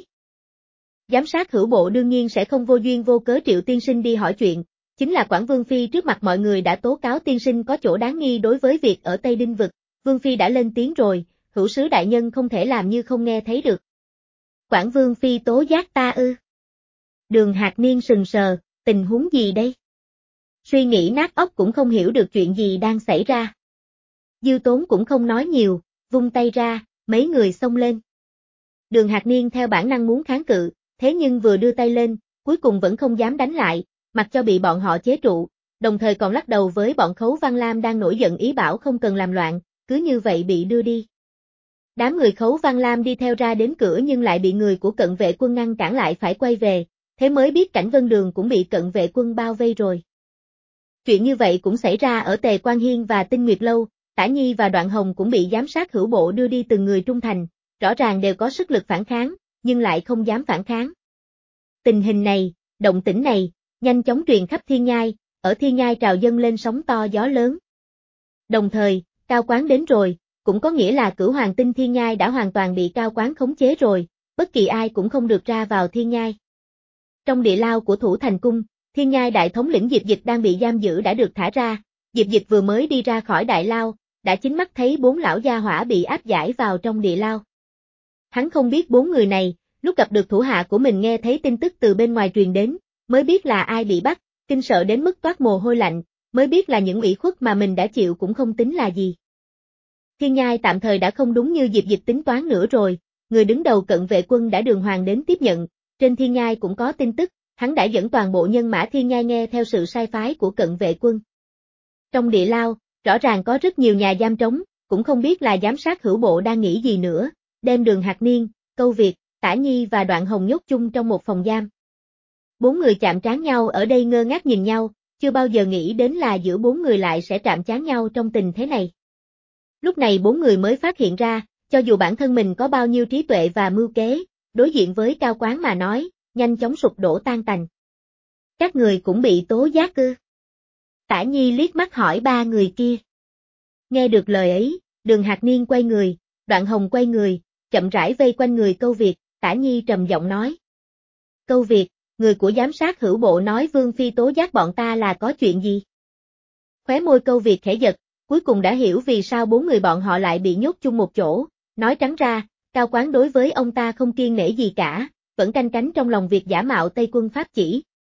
Giám sát hữu bộ đương nhiên sẽ không vô duyên vô cớ triệu tiên sinh đi hỏi chuyện, chính là Quảng Vương Phi trước mặt mọi người đã tố cáo tiên sinh có chỗ đáng nghi đối với việc ở Tây Đinh Vực, Vương Phi đã lên tiếng rồi, hữu sứ đại nhân không thể làm như không nghe thấy được. Quảng Vương Phi tố giác ta ư? Đường Hạc Niên sừng sờ, tình huống gì đây? Suy nghĩ nát óc cũng không hiểu được chuyện gì đang xảy ra. Diêu Tốn cũng không nói nhiều, vung tay ra, mấy người xông lên. Đường Hạc Niên theo bản năng muốn kháng cự, thế nhưng vừa đưa tay lên, cuối cùng vẫn không dám đánh lại, mặc cho bị bọn họ chế trụ, đồng thời còn lắc đầu với bọn Khấu Văn Lam đang nổi giận ý bảo không cần làm loạn, cứ như vậy bị đưa đi. Đám người Khấu Văn Lam đi theo ra đến cửa nhưng lại bị người của cận vệ quân ngăn cản lại phải quay về, thế mới biết cảnh vân đường cũng bị cận vệ quân bao vây rồi. Chuyện như vậy cũng xảy ra ở Tề Quan Hiên và Tinh Nguyệt Lâu, Tả Nhi và Đoạn Hồng cũng bị giám sát hữu bộ đưa đi từng người trung thành, rõ ràng đều có sức lực phản kháng, nhưng lại không dám phản kháng. Tình hình này, động tĩnh này, nhanh chóng truyền khắp Thiên Nhai, ở Thiên Nhai trào dâng lên sóng to gió lớn. Đồng thời, Cao Quán đến rồi, cũng có nghĩa là Cửu Hoàng Tinh Thiên Nhai đã hoàn toàn bị Cao Quán khống chế rồi, bất kỳ ai cũng không được ra vào thiên nhai. Trong địa lao của Thủ Thành Cung, thiên nhai đại thống lĩnh Diệp Dịch đang bị giam giữ đã được thả ra, Diệp Dịch vừa mới đi ra khỏi đại lao, đã chính mắt thấy bốn lão gia hỏa bị áp giải vào trong địa lao. Hắn không biết bốn người này, lúc gặp được thủ hạ của mình nghe thấy tin tức từ bên ngoài truyền đến, mới biết là ai bị bắt, kinh sợ đến mức toát mồ hôi lạnh, mới biết là những ủy khuất mà mình đã chịu cũng không tính là gì. Thiên nhai tạm thời đã không đúng như Diệp Dịch tính toán nữa rồi, người đứng đầu cận vệ quân đã đường hoàng đến tiếp nhận, trên thiên nhai cũng có tin tức, hắn đã dẫn toàn bộ nhân mã thiên nhai nghe theo sự sai phái của cận vệ quân. Trong địa lao, rõ ràng có rất nhiều nhà giam trống, cũng không biết là giám sát hữu bộ đang nghĩ gì nữa, đem Đường Hạc Niên, Câu Việt, Tả Nhi và Đoạn Hồng nhốt chung trong một phòng giam. Bốn người chạm trán nhau ở đây ngơ ngác nhìn nhau, chưa bao giờ nghĩ đến là giữa bốn người lại sẽ chạm trán nhau trong tình thế này. Lúc này bốn người mới phát hiện ra, cho dù bản thân mình có bao nhiêu trí tuệ và mưu kế, đối diện với Cao Quán mà nói, nhanh chóng sụp đổ tan tành. Các người cũng bị tố giác ư? Tả Nhi liếc mắt hỏi ba người kia. Nghe được lời ấy, Đường Hạc Niên quay người, Đoạn Hồng quay người, chậm rãi vây quanh người Câu Việt, Tả Nhi trầm giọng nói. Câu Việt, người của giám sát hữu bộ nói Vương Phi tố giác bọn ta là có chuyện gì? Khóe môi Câu Việt khẽ giật, cuối cùng đã hiểu vì sao bốn người bọn họ lại bị nhốt chung một chỗ, nói trắng ra, Cao Quán đối với ông ta không kiêng nể gì cả, vẫn canh cánh trong lòng việc giả mạo Tây Quân Pháp chỉ,